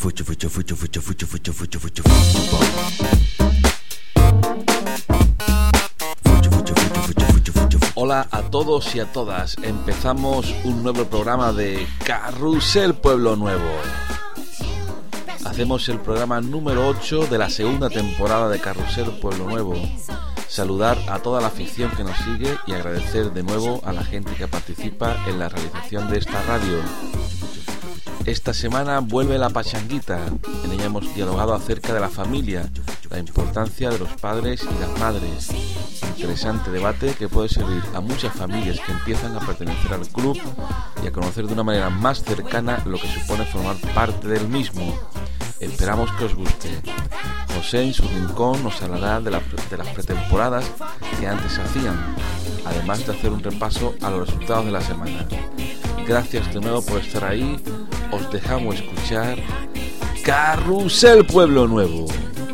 Hola a todos y a todas. Empezamos un nuevo programa de Carrusel Pueblo Nuevo. Hacemos el programa número 8 de la segunda temporada de Carrusel Pueblo Nuevo. Saludar a toda la afición que nos sigue y agradecer de nuevo a la gente que participa en la realización de esta radio. Esta semana vuelve la pachanguita. En ella hemos dialogado acerca de la familia, la importancia de los padres y las madres. Interesante debate que puede servir a muchas familias que empiezan a pertenecer al club y a conocer de una manera más cercana lo que supone formar parte del mismo. Esperamos que os guste. José en su rincón nos hablará de las pretemporadas que antes se hacían, además de hacer un repaso a los resultados de la semana. Gracias de nuevo por estar ahí. Os dejamos escuchar Carrusel Pueblo Nuevo.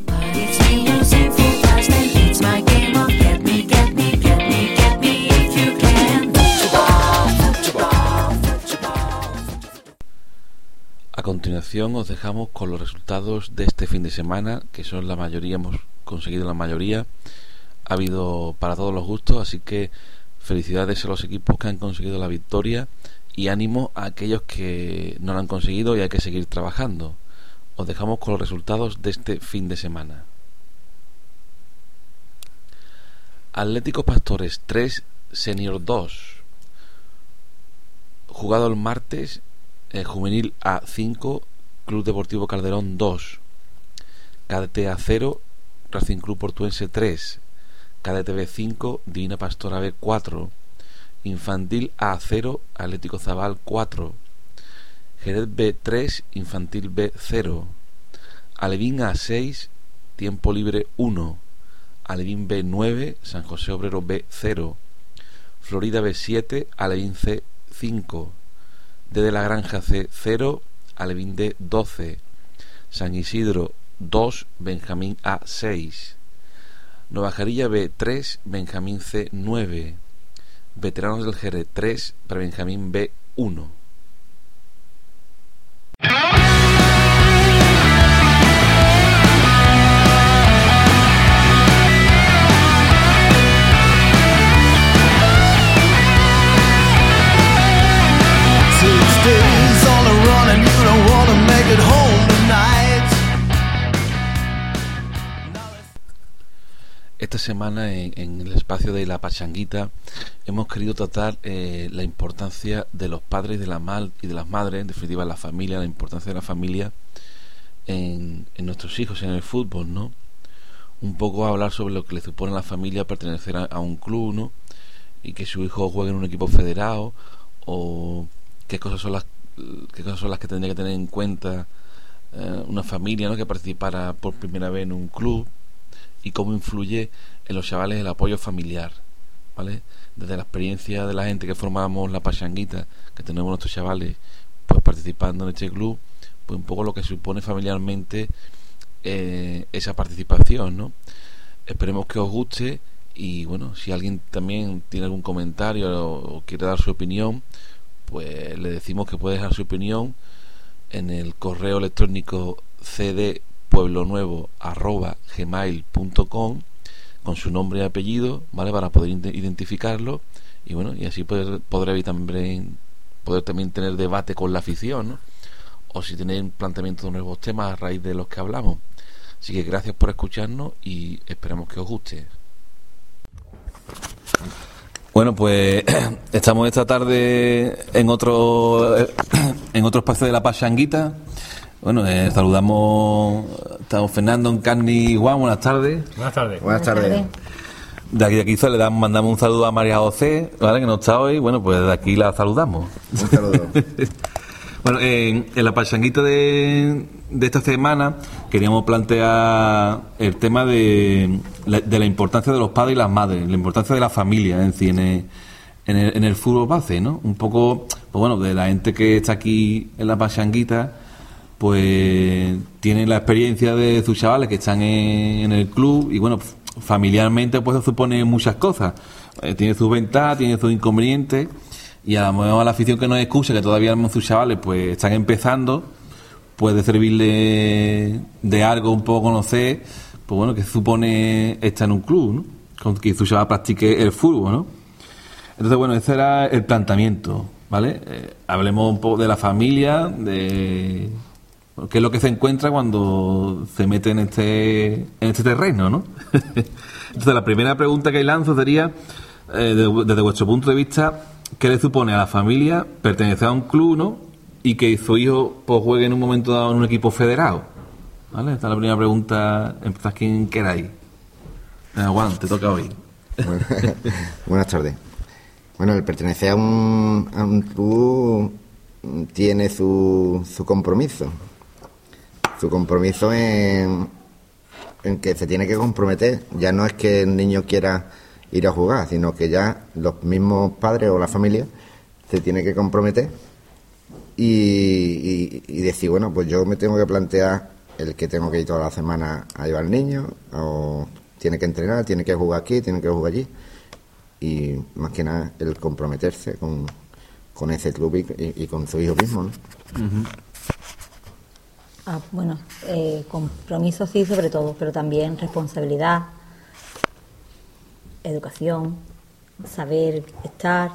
A continuación os dejamos con los resultados de este fin de semana, que son la mayoría, hemos conseguido la mayoría. Ha habido para todos los gustos, así que felicidades a los equipos que han conseguido la victoria y ánimo a aquellos que no lo han conseguido y hay que seguir trabajando. Os dejamos con los resultados de este fin de semana. Atlético Pastores 3, Senior 2. Jugado el martes, Juvenil A 5, Club Deportivo Calderón 2. Cadete A 0, Racing Club Portuense 3. Cadete B 5, Divina Pastora B 4. Infantil A 0, Atlético Zabal 4. Jerez B 3, Infantil B 0. Alevín A 6, Tiempo Libre 1. Alevín B 9, San José Obrero B 0. Florida B 7, Alevín C 5. D de la Granja C 0, Alevín D 12. San Isidro 2, Benjamín A 6. Nueva Jarilla B 3, Benjamín C 9. Veteranos del Jerez 3, para Benjamín B 1. Esta semana en el espacio de la pachanguita hemos querido tratar la importancia de los padres y de las madres, en definitiva la familia, la importancia de la familia en nuestros hijos, en el fútbol, ¿no? Un poco hablar sobre lo que le supone a la familia pertenecer a un club, ¿no? Y que su hijo juegue en un equipo federado, o qué cosas son las que tendría que tener en cuenta una familia, ¿no?, que participara por primera vez en un club, y cómo influye en los chavales el apoyo familiar, ¿vale? Desde la experiencia de la gente que formamos la pachanguita, que tenemos nuestros chavales pues participando en este club, pues un poco lo que supone familiarmente esa participación, ¿no? Esperemos que os guste, y bueno, si alguien también tiene algún comentario o quiere dar su opinión, pues le decimos que puede dejar su opinión en el correo electrónico cdpueblonuevo@gmail.com con su nombre y apellido, ¿vale?, para poder identificarlo, y bueno, y así poder también tener debate con la afición, ¿no? O si tenéis un planteamiento de nuevos temas a raíz de los que hablamos. Así que gracias por escucharnos y esperamos que os guste. Bueno, pues estamos esta tarde en otro espacio de la pachanguita. Bueno, estamos Fernando, Encarni y Juan. Buenas tardes. Buenas tardes. Buenas tardes. De aquí mandamos un saludo a María José, ¿vale?, que no está hoy. Bueno, pues de aquí la saludamos. Un saludo. Bueno, en la pachanguita de esta semana queríamos plantear el tema de la importancia de los padres y las madres, la importancia de la familia en sí, en el fútbol base, ¿no? Un poco, pues bueno, de la gente que está aquí en la pachanguita, pues tienen la experiencia de sus chavales que están en el club, y bueno, familiarmente pues eso supone muchas cosas. Tiene sus ventajas, tiene sus inconvenientes, y a lo mejor a la afición que nos escucha, que todavía sus chavales pues están empezando, puede servirle de algo un poco conocer, pues bueno, que supone estar en un club, ¿no? Con que su chaval practique el fútbol, ¿no? Entonces, bueno, ese era el planteamiento, ¿vale? Hablemos un poco de la familia, de qué es lo que se encuentra cuando se mete en este terreno, ¿no? Entonces, la primera pregunta que lanzo sería, desde vuestro punto de vista, ¿qué le supone a la familia pertenecer a un club, ¿no? Y que su hijo pues, juegue en un momento dado en un equipo federado, ¿vale? Esta es la primera pregunta. Empezás quien queráis. Juan, te toca hoy. Bueno, buenas tardes. Bueno, el pertenecer a un club tiene su compromiso. Su compromiso en que se tiene que comprometer. Ya no es que el niño quiera ir a jugar, sino que ya los mismos padres o la familia se tiene que comprometer y decir, bueno, pues yo me tengo que plantear el que tengo que ir toda la semana a llevar al niño, o tiene que entrenar, tiene que jugar aquí, tiene que jugar allí, y más que nada el comprometerse con ese club y con su hijo mismo, ¿no? Uh-huh. Bueno, compromiso sí, sobre todo, pero también responsabilidad, educación, saber estar,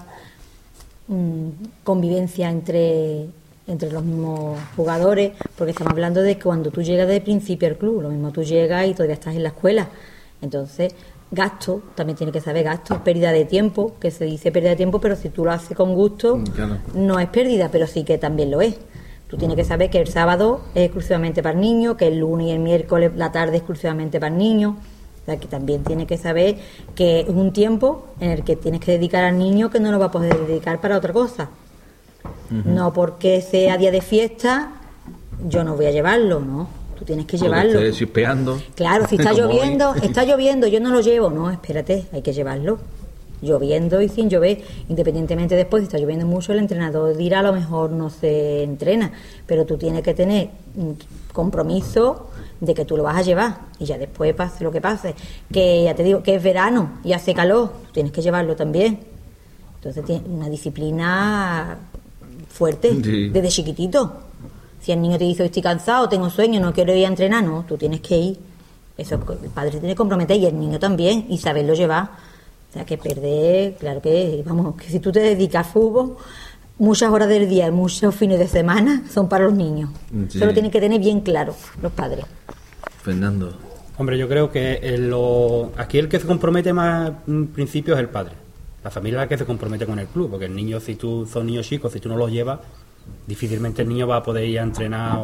convivencia entre los mismos jugadores, porque estamos hablando de que cuando tú llegas de principio al club, lo mismo tú llegas y todavía estás en la escuela, entonces gasto, también tienes que saber gasto, pérdida de tiempo, que se dice pérdida de tiempo, pero si tú lo haces con gusto, claro, no es pérdida, pero sí que también lo es. Tú tienes que saber que el sábado es exclusivamente para el niño, que el lunes y el miércoles la tarde es exclusivamente para el niño. O sea, que también tienes que saber que es un tiempo en el que tienes que dedicar al niño que no lo va a poder dedicar para otra cosa. Uh-huh. No porque sea día de fiesta, yo no voy a llevarlo, ¿no? Tú tienes que llevarlo. Claro, si está lloviendo, yo no lo llevo. No, espérate, hay que llevarlo. Lloviendo y sin llover, independientemente después, si está lloviendo mucho, el entrenador dirá a lo mejor no se entrena, pero tú tienes que tener un compromiso de que tú lo vas a llevar, y ya después pase lo que pase, que ya te digo que es verano y hace calor, tú tienes que llevarlo también. Entonces tiene una disciplina fuerte, sí, desde chiquitito. Si el niño te dice hoy estoy cansado, tengo sueño, no quiero ir a entrenar, no, tú tienes que ir. Eso el padre se tiene que comprometer y el niño también, y saberlo llevar. O sea, que perder, claro que, vamos, que si tú te dedicas a fútbol, muchas horas del día, muchos fines de semana son para los niños. Sí. Eso lo tienen que tener bien claro los padres. Fernando. Hombre, yo creo que aquí el que se compromete más en principio es el padre. La familia es la que se compromete con el club, porque el niño, si tú son niños chicos, si tú no los llevas, difícilmente el niño va a poder ir a entrenar.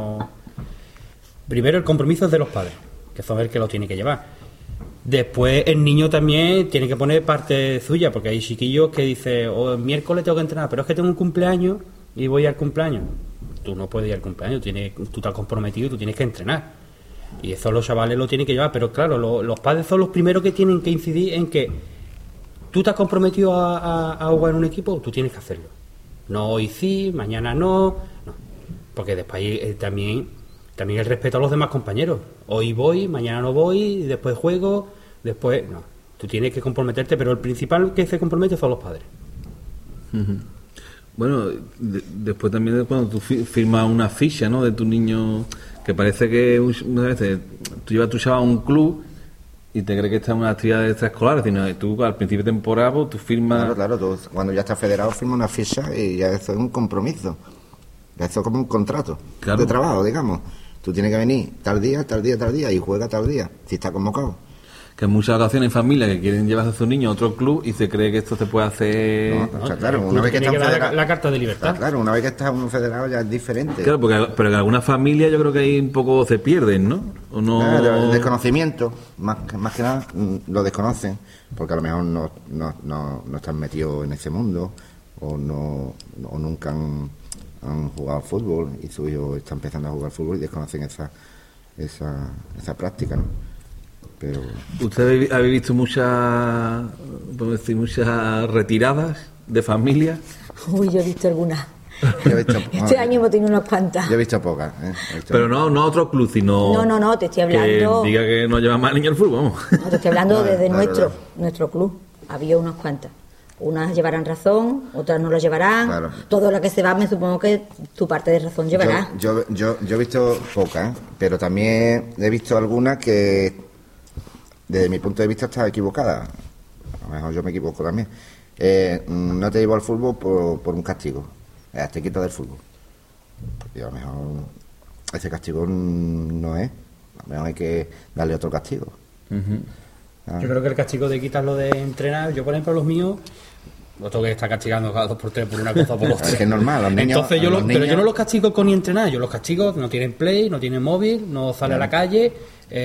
Primero el compromiso es de los padres, que son el que lo tiene que llevar. Después el niño también tiene que poner parte suya, porque hay chiquillos que dicen, el miércoles tengo que entrenar, pero es que tengo un cumpleaños y voy al cumpleaños. Tú no puedes ir al cumpleaños, tú estás comprometido y tú tienes que entrenar. Y eso los chavales lo tienen que llevar, pero claro, los padres son los primeros que tienen que incidir en que tú estás comprometido a jugar en un equipo, tú tienes que hacerlo. No hoy sí, mañana no, porque después también el respeto a los demás compañeros. Hoy voy, mañana no voy, después juego, después... No, tú tienes que comprometerte, pero el principal que se compromete son los padres. Uh-huh. Bueno, después también cuando tú firmas una ficha, ¿no?, de tu niño, que parece que muchas veces tú llevas a tu chaval a un club y te crees que está en una actividad extraescolar, sino tú al principio de temporada pues, tú firmas... Claro, tú, cuando ya estás federado firmas una ficha y ya eso es un compromiso. Ya eso es como un contrato, claro, de trabajo, digamos. Tú tienes que venir tal día y juega tal día, si está convocado. Que en muchas ocasiones hay familias que quieren llevarse a su niño a otro club y se cree que esto se puede hacer... No, o sea, claro, una vez que estás federado... La carta de libertad. Claro, una vez que estás uno federado ya es diferente. Claro, pero en algunas familias yo creo que ahí un poco se pierden, ¿no? ¿O no? Claro, el desconocimiento, más que nada, lo desconocen, porque a lo mejor no están metidos en ese mundo, o nunca han jugado al fútbol y su hijo está empezando a jugar al fútbol y desconocen esa práctica, ¿no? Pero... ¿Usted ha visto muchas retiradas de familia? Uy, yo he visto algunas. Este año hemos tenido unas cuantas. Yo he visto pocas. Pero no otro club, sino... No, te estoy hablando... Que diga que no lleva más niños al fútbol, vamos. No, te estoy hablando desde nuestro club. Había unas cuantas. Unas llevarán razón, otras no la llevarán. Claro. Todo lo que se va, me supongo que tu parte de razón llevará. Yo he visto pocas, pero también he visto algunas que, desde mi punto de vista, está equivocada. A lo mejor yo me equivoco también. No te llevo al fútbol por un castigo. Te quito del fútbol. Porque a lo mejor ese castigo no es. A lo mejor hay que darle otro castigo. Yo creo que el castigo de quitarlo de entrenar, yo por ejemplo los míos lo tengo que estar castigando cada 2 por 3 por una cosa o por otra. Es que es normal, los niños. Entonces pero yo no los castigo con ni entrenar, yo los castigo, no tienen play, no tienen móvil, no sale a la calle,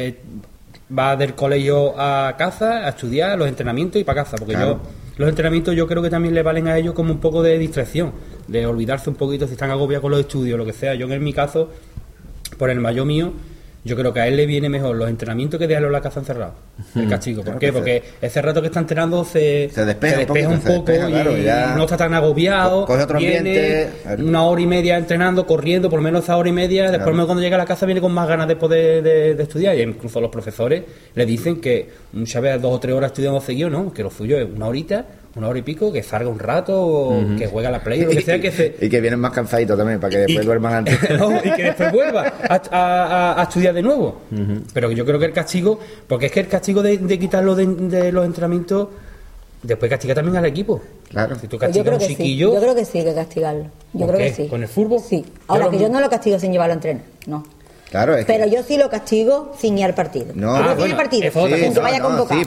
va del colegio a casa, a estudiar, los entrenamientos y para casa, porque los entrenamientos yo creo que también le valen a ellos como un poco de distracción, de olvidarse un poquito si están agobiados con los estudios, lo que sea. Yo en mi caso, por el mayor mío, yo creo que a él le viene mejor los entrenamientos que dejarlo en la casa encerrado. El castigo. ¿Por qué? Porque ese rato que está entrenando se despeja un poco y no está tan agobiado. Coge otro ambiente. Una hora y media entrenando, corriendo, por lo menos esa hora y media. Después cuando llega a la casa viene con más ganas de poder de estudiar. Y incluso los profesores le dicen que muchas veces 2 o 3 horas estudiando seguido, no, que lo suyo es 1 horita, 1 hora y pico, que salga un rato, o que juegue a la play, o lo que sea. Y que vienen más cansaditos también, para que después duerman antes. Y que después vuelva a estudiar de nuevo. Pero yo creo que el castigo, porque es que el castigo de quitarlo de los entrenamientos, después castiga también al equipo. Claro. Si tú castigas a un chiquillo... Yo creo que sí, hay que castigarlo. Yo creo que sí. ¿Con el fútbol? Sí. Ahora, yo no lo castigo sin llevarlo a entrenar, no. Claro, pero yo sí lo castigo sin ir al partido. No, sin ir al partido, sin que vaya convocado.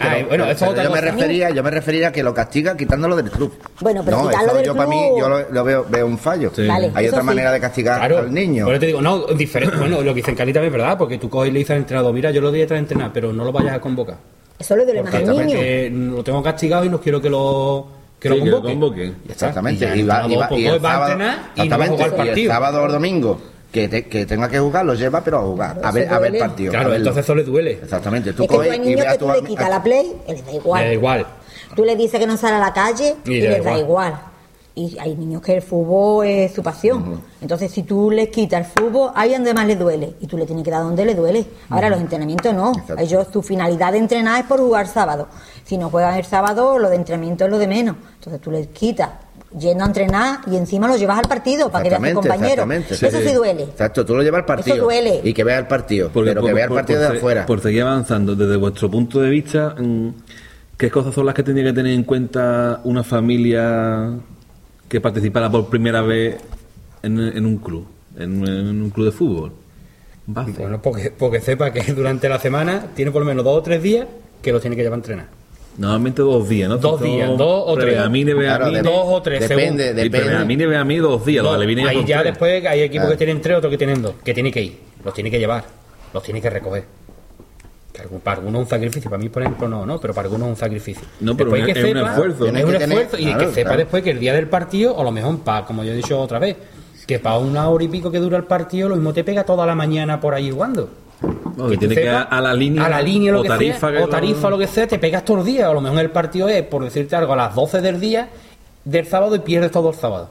Yo me refería a que lo castiga quitándolo del club. Bueno, pero quitarlo del club... Para mí, yo lo veo un fallo. Sí. Vale, hay otra manera de castigar al niño. Pero te digo, no, diferente. Bueno, lo que dicen Cali también es verdad, porque tú coges y le dices al entrenador, mira, yo lo doy a entrenar, pero no lo vayas a convocar. Eso le duele más al niño. Lo tengo castigado y no quiero que lo convoque. Exactamente. Y va a entrenar y no va a jugar el partido. Y el sábado o el domingo que tenga que jugar, lo lleva, pero a jugar, a ver partido. Claro, entonces eso le duele. Exactamente. Tú coges y ves a tu... le quita la play, y le da igual. Le da igual. Tú le dices que no sale a la calle y le da igual. Y hay niños que el fútbol es su pasión. Entonces, si tú les quitas el fútbol, ahí es donde más les duele. Y tú le tienes que dar donde le duele. Ahora, los entrenamientos no. Exacto. Ellos, su finalidad de entrenar es por jugar sábado. Si no juegan el sábado, lo de entrenamiento es lo de menos. Entonces, tú les quitas yendo a entrenar y encima lo llevas al partido para que veas a tus compañeros. Eso sí duele. Exacto, tú lo llevas al partido. Eso duele. Y que vea el partido. Pero que vea el partido de afuera. Por seguir avanzando, desde vuestro punto de vista, ¿qué cosas son las que tendría que tener en cuenta una familia que participara por primera vez en un club, en un club de fútbol? Bueno, porque sepa que durante la semana tiene por lo menos 2 o 3 días que los tiene que llevar a entrenar. Normalmente 2 días, ¿no? 2 días, 2 o 3. A mí, 2 o 3. Depende. A mí, a mí 2 días. Los alevines ahí ya 3. Después hay equipos que tienen 3, otros que tienen 2. Que tiene que ir, los tiene que llevar, los tiene que recoger. Que para algunos es un sacrificio, para mí por ejemplo no, pero para algunos es un sacrificio. No, pero es un esfuerzo. Es un esfuerzo y que sepa después que el día del partido, o a lo mejor como yo he dicho otra vez, que para 1 hora y pico que dura el partido, lo mismo te pega toda la mañana por ahí jugando. No, que tiene que ir a la línea lo que tarifa, sea, o tarifa lo que sea, te pegas todos los días. A lo mejor el partido es, por decirte algo, a las 12 del día del sábado y pierdes todo el sábado.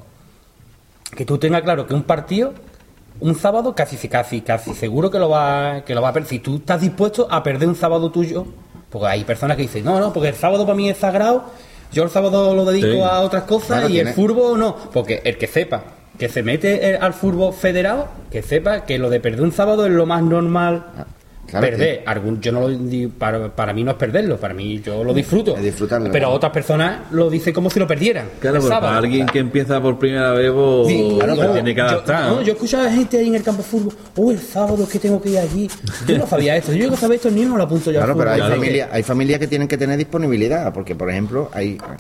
Que tú tengas claro que un partido, un sábado casi seguro que lo va a perder. Si tú estás dispuesto a perder un sábado tuyo, porque hay personas que dicen, no, porque el sábado para mí es sagrado, yo el sábado lo dedico a otras cosas y el fútbol no. Porque el que sepa que se mete al fútbol federado, que sepa que lo de perder un sábado es lo más normal. Perder, yo no lo digo, para mí no es perderlo, para mí yo lo disfruto. Pero otras personas lo dicen como si lo perdieran. Claro, pero para alguien que empieza por primera vez, tiene que adaptar. Yo escuchaba a gente ahí en el campo de fútbol, el sábado es que tengo que ir allí. Yo no sabía esto, yo no sabía esto ni no lo apunto ya. Claro, pero hay familias que tienen que tener disponibilidad, porque por ejemplo,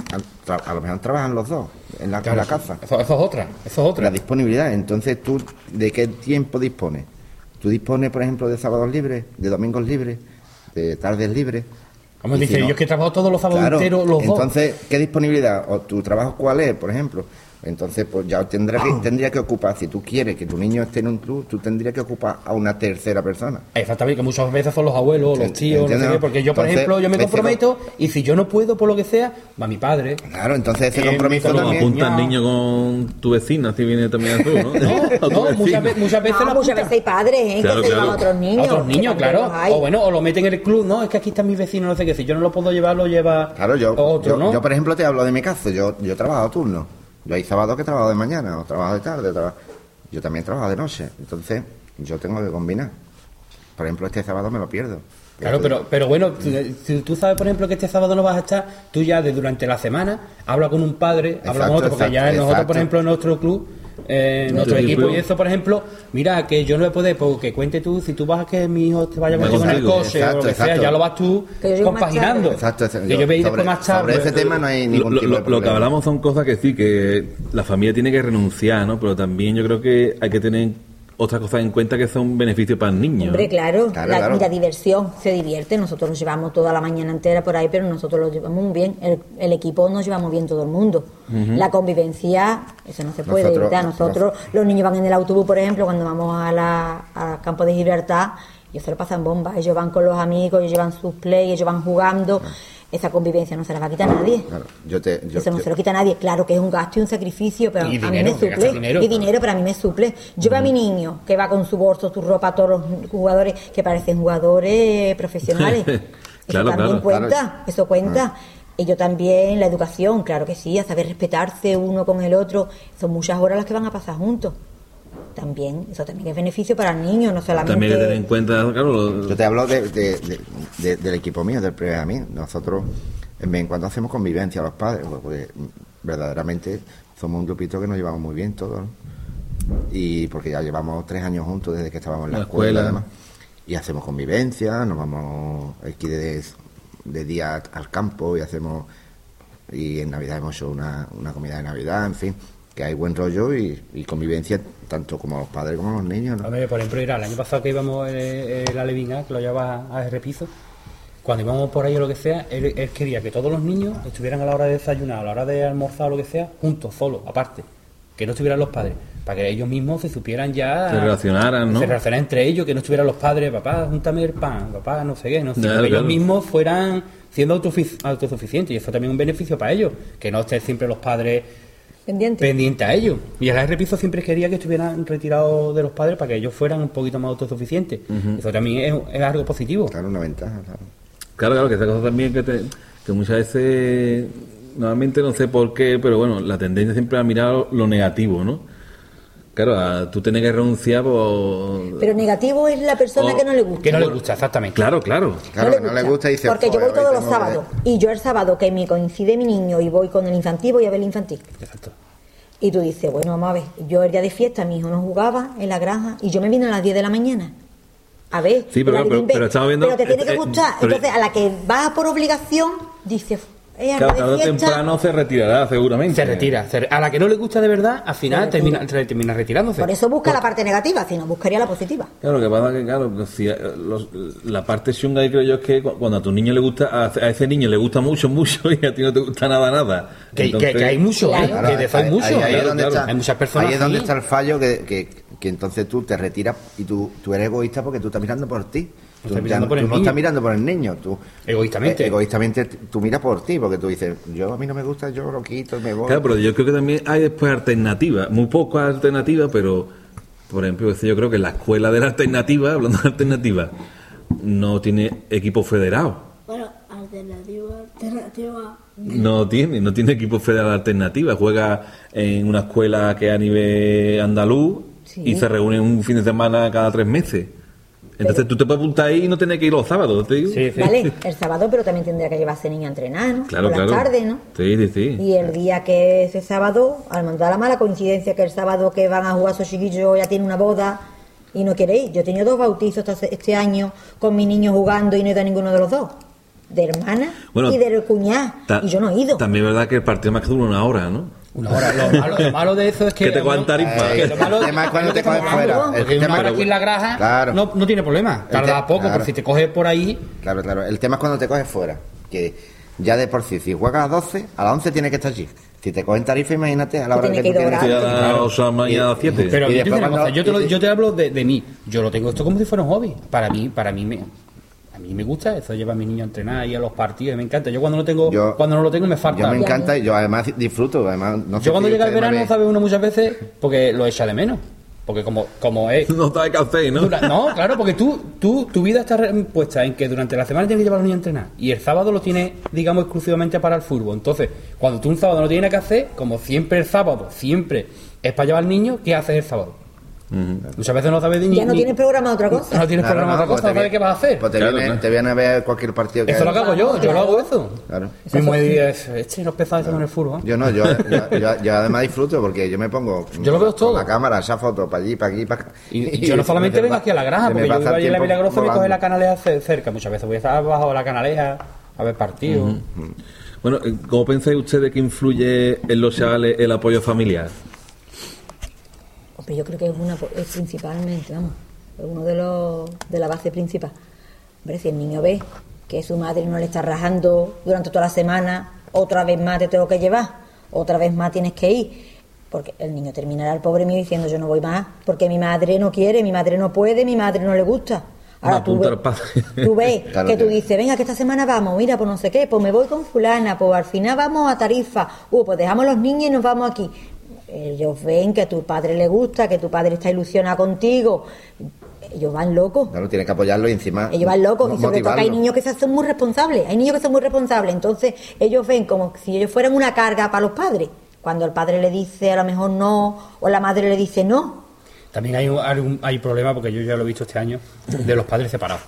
a lo mejor trabajan los dos en la casa. Eso es otra. La disponibilidad, entonces tú, ¿de qué tiempo dispones? Tú dispones, por ejemplo, de sábados libres, de domingos libres, de tardes libres. Como dice, yo es que trabajo todos los sábados enteros, los dos. Entonces, ¿qué disponibilidad? ¿O tu trabajo cuál es, por ejemplo? Entonces, pues ya tendría que ocupar, si tú quieres que tu niño esté en un club, tú tendrías que ocupar a una tercera persona. Exactamente, que muchas veces son los abuelos, los tíos, no sé qué, porque yo, por ejemplo, yo me comprometo y si yo no puedo por lo que sea, va mi padre. Claro, entonces ese compromiso Como también... apunta el niño con tu vecina, si viene también tú, ¿no? No, muchas veces hay padres, Claro, que se llevan claro. a otros niños. A otros niños, que también claro. los hay. O bueno, o lo meten en el club, no, es que aquí está mi vecino, no sé qué, si yo no lo puedo llevar, lo lleva Claro, otro, ¿no? yo, por ejemplo, te hablo de mi caso. Yo trabajo turno. Yo hay sábados que trabajo de mañana, o trabajo de tarde. Yo también trabajo de noche. Entonces, yo tengo que combinar. Por ejemplo, este sábado me lo pierdo. Claro, pero bueno, si tú sabes, por ejemplo, que este sábado no vas a estar, tú ya durante la semana habla con un padre, habla con otro, porque ya nosotros, por ejemplo, en nuestro club, nuestro equipo y eso, por ejemplo, mira, que yo no voy a poder, porque cuente tú, si tú vas a que mi hijo te vaya contigo en el coche o lo que sea, ya lo vas tú compaginando. Exacto. Que yo voy a ir después más tarde. Sobre ese tema no hay ningún tipo de problema. Lo que hablamos son cosas que sí, que la familia tiene que renunciar, ¿no? Pero también yo creo que hay que tener otras cosas en cuenta que son beneficios para el niño. Hombre, claro. Claro. Mira, diversión, se divierte. Nosotros nos llevamos toda la mañana entera por ahí, pero nosotros lo llevamos muy bien. El equipo nos llevamos bien todo el mundo. La convivencia, eso no se puede evitar. Nosotros, los niños van en el autobús, por ejemplo, cuando vamos al campo de Gibraltar, ellos se lo pasan bomba. Ellos van con los amigos, ellos llevan sus play, ellos van jugando. Esa convivencia no se la va a quitar nadie. Claro, eso no se lo quita nadie. Claro que es un gasto y un sacrificio, pero y a dinero, mí me suple. Dinero, y dinero, pero a mí me suple. Yo veo a mi niño que va con su bolso, su ropa, todos los jugadores que parecen jugadores profesionales. Claro, Eso también cuenta. Claro. Eso cuenta. Y yo también, la educación, claro que sí, a saber respetarse uno con el otro. Son muchas horas las que van a pasar juntos. También, eso también es beneficio para el niño, no solamente... También hay que tener en cuenta, claro... Yo te hablo del equipo mío, del primer a mí. Nosotros, en vez en cuando hacemos convivencia a los padres, porque verdaderamente somos un grupito que nos llevamos muy bien todos, ¿no? Y porque ya llevamos 3 años juntos desde que estábamos en la escuela, además. Y hacemos convivencia, nos vamos aquí de día al campo y en Navidad hemos hecho una comida de Navidad, en fin, que hay buen rollo y convivencia tanto como los padres como los niños, ¿no? A ver, por ejemplo, el año pasado que íbamos la Levina, que lo llevaba a ese piso, cuando íbamos por ahí o lo que sea, él quería que todos los niños estuvieran a la hora de desayunar, a la hora de almorzar o lo que sea, juntos, solos, aparte, que no estuvieran los padres, para que ellos mismos se supieran ya... Se relacionaran, ¿no? Se relacionaran entre ellos, que no estuvieran los padres, papá, júntame el pan, papá, no sé qué, no sé, Claro, que ellos claro. mismos fueran siendo autosuficientes, y eso también es un beneficio para ellos, que no estén siempre los padres pendiente a ellos. Y el repiso siempre quería que estuvieran retirados de los padres para que ellos fueran un poquito más autosuficientes. Eso también es algo positivo. Claro, una ventaja, claro. Claro, que esa cosa también que muchas veces, normalmente no sé por qué, pero bueno, la tendencia siempre a mirar lo negativo, ¿no? Claro, tú tienes que renunciar por... Pero negativo es la persona que no le gusta. Que no le gusta, exactamente. Claro. Claro, que no le gusta y dice... Porque yo voy todos los tengo sábados. Y yo el sábado que me coincide mi niño y voy con el infantil, voy a ver el infantil. Exacto. Y tú dices, bueno, vamos a ver, yo el día de fiesta, mi hijo no jugaba en la granja y yo me vine a las 10 de la mañana. A ver, Sí, pero estaba viendo... pero te tiene que gustar. pero- Entonces, a la que vas por obligación, dices, Claro, tarde o temprano se retirará, seguramente. Se retira. A la que no le gusta de verdad, al final Se retira. termina retirándose. Por eso busca la parte negativa, si no buscaría la positiva. Claro, lo que pasa es que, claro, que si la parte chunga ahí creo yo es que cuando a tu niño le gusta, a ese niño le gusta mucho y a ti no te gusta nada. Que Entonces, hay mucho, Claro. que de eso hay mucho. Ahí es donde está, Hay muchas personas ahí es donde así. está el fallo que entonces tú te retiras y tú eres egoísta porque tú estás mirando por ti. Tú estás mirando por el no niño. estás mirando por el niño. Tú, Egoístamente. egoístamente tú miras por ti porque tú dices, a mí no me gusta, yo lo quito y me voy. Claro, pero yo creo que también hay después alternativas, muy pocas alternativas, pero por ejemplo, yo creo que la escuela de la alternativa, hablando de alternativa, no tiene equipo federado. Bueno, alternativa. No tiene equipo federal alternativa. Juega en una escuela que es a nivel andaluz Sí. y se reúne un fin de semana cada 3 meses. Entonces tú te puedes apuntar ahí y no tienes que ir los sábados, ¿te digo? Sí. Vale, el sábado, pero también tendría que llevarse niño a entrenar, ¿no? Claro, por la claro. tarde, ¿no? Sí. Y el día que ese sábado, al mandar la mala coincidencia que el sábado que van a jugar esos chiquillos ya tiene una boda y no quiere ir. Yo he tenido 2 bautizos este año con mi niño jugando y no he ido a ninguno de los dos. De hermana Bueno, y del cuñado. Y yo no he ido. También es verdad que el partido más que dura 1 hora, ¿no? Una hora. Lo malo de eso es que... Que te cojan tarifa. Lo malo El tema es cuando te coges fuera. Porque El una tema- hora aquí en la graja Claro. no tiene problema. Tarda poco, claro. pero si te coges por ahí... Claro. El tema es cuando te coges fuera. Que ya de por sí, si juegas a 12, a las 11 tienes que estar allí. Si te cogen tarifa, imagínate a la Que hora tiene que que tú ir tienes. orando. A las 8 de la mañana, a las 7. Pero Y yo te, después digo una cuando- cosa, yo te hablo de mí. Yo lo tengo esto como si fuera un hobby. A mí me gusta eso, llevar a mis niños a entrenar y a los partidos, me encanta. Yo cuando no lo tengo me falta. Yo me encanta y yo además disfruto. Además, no sé Yo cuando si llega el ustedes me verano, ven- sabe uno muchas veces, porque lo echa de menos. Porque como es... No sabes qué hacer, ¿no? No, claro, porque tu vida está puesta en que durante la semana tienes que llevar a los niños a entrenar y el sábado lo tienes, digamos, exclusivamente para el fútbol. Entonces, cuando tú un sábado no tienes nada que hacer, como siempre el sábado, siempre es para llevar al niño, ¿qué haces el sábado? Muchas veces no sabes ni... Ya no tienes programado otra cosa. No tienes Claro, programado otra pues cosa, no sabes qué vas a hacer. Pues te, Claro, viene, ¿no? te viene a ver cualquier partido que Eso es lo haya. que hago yo lo hago eso. Claro. Mi mujer dice, este no es pesado eso con el fútbol. ¿eh? Yo no, yo además disfruto porque yo me pongo Yo lo veo todo. con la cámara, esa foto, para allí, para aquí, para acá. Y yo no solamente vengo aquí a la granja, porque yo vivo allí en la Milagrosa y me coge la canaleja cerca. Muchas veces voy a estar bajo la canaleja a ver partidos. Bueno, ¿cómo pensáis ustedes que influye en los chavales el apoyo familiar? Hombre, yo creo que es principalmente, vamos, es uno de la base principal. Hombre, si el niño ve que su madre no le está rajando durante toda la semana, otra vez más te tengo que llevar, otra vez más tienes que ir, porque el niño terminará, el pobre mío, diciendo yo no voy más, porque mi madre no quiere, mi madre no puede, mi madre no le gusta. Ahora tú apunta ves, al padre. tú ves Claro que tú que- dices, venga, que esta semana vamos, mira, pues no sé qué, pues me voy con fulana, pues al final vamos a Tarifa, pues dejamos los niños y nos vamos aquí. Ellos ven que a tu padre le gusta, que tu padre está ilusionado contigo. Ellos van locos. Claro, tienes que apoyarlo y encima. Ellos van locos. Y sobre todo que hay motivarlo. niños que son muy responsables. Hay niños que son muy responsables. Entonces ellos ven como si ellos fueran una carga para los padres. Cuando el padre le dice a lo mejor no, o la madre le dice no. También hay problema, porque yo ya lo he visto este año, de los padres separados.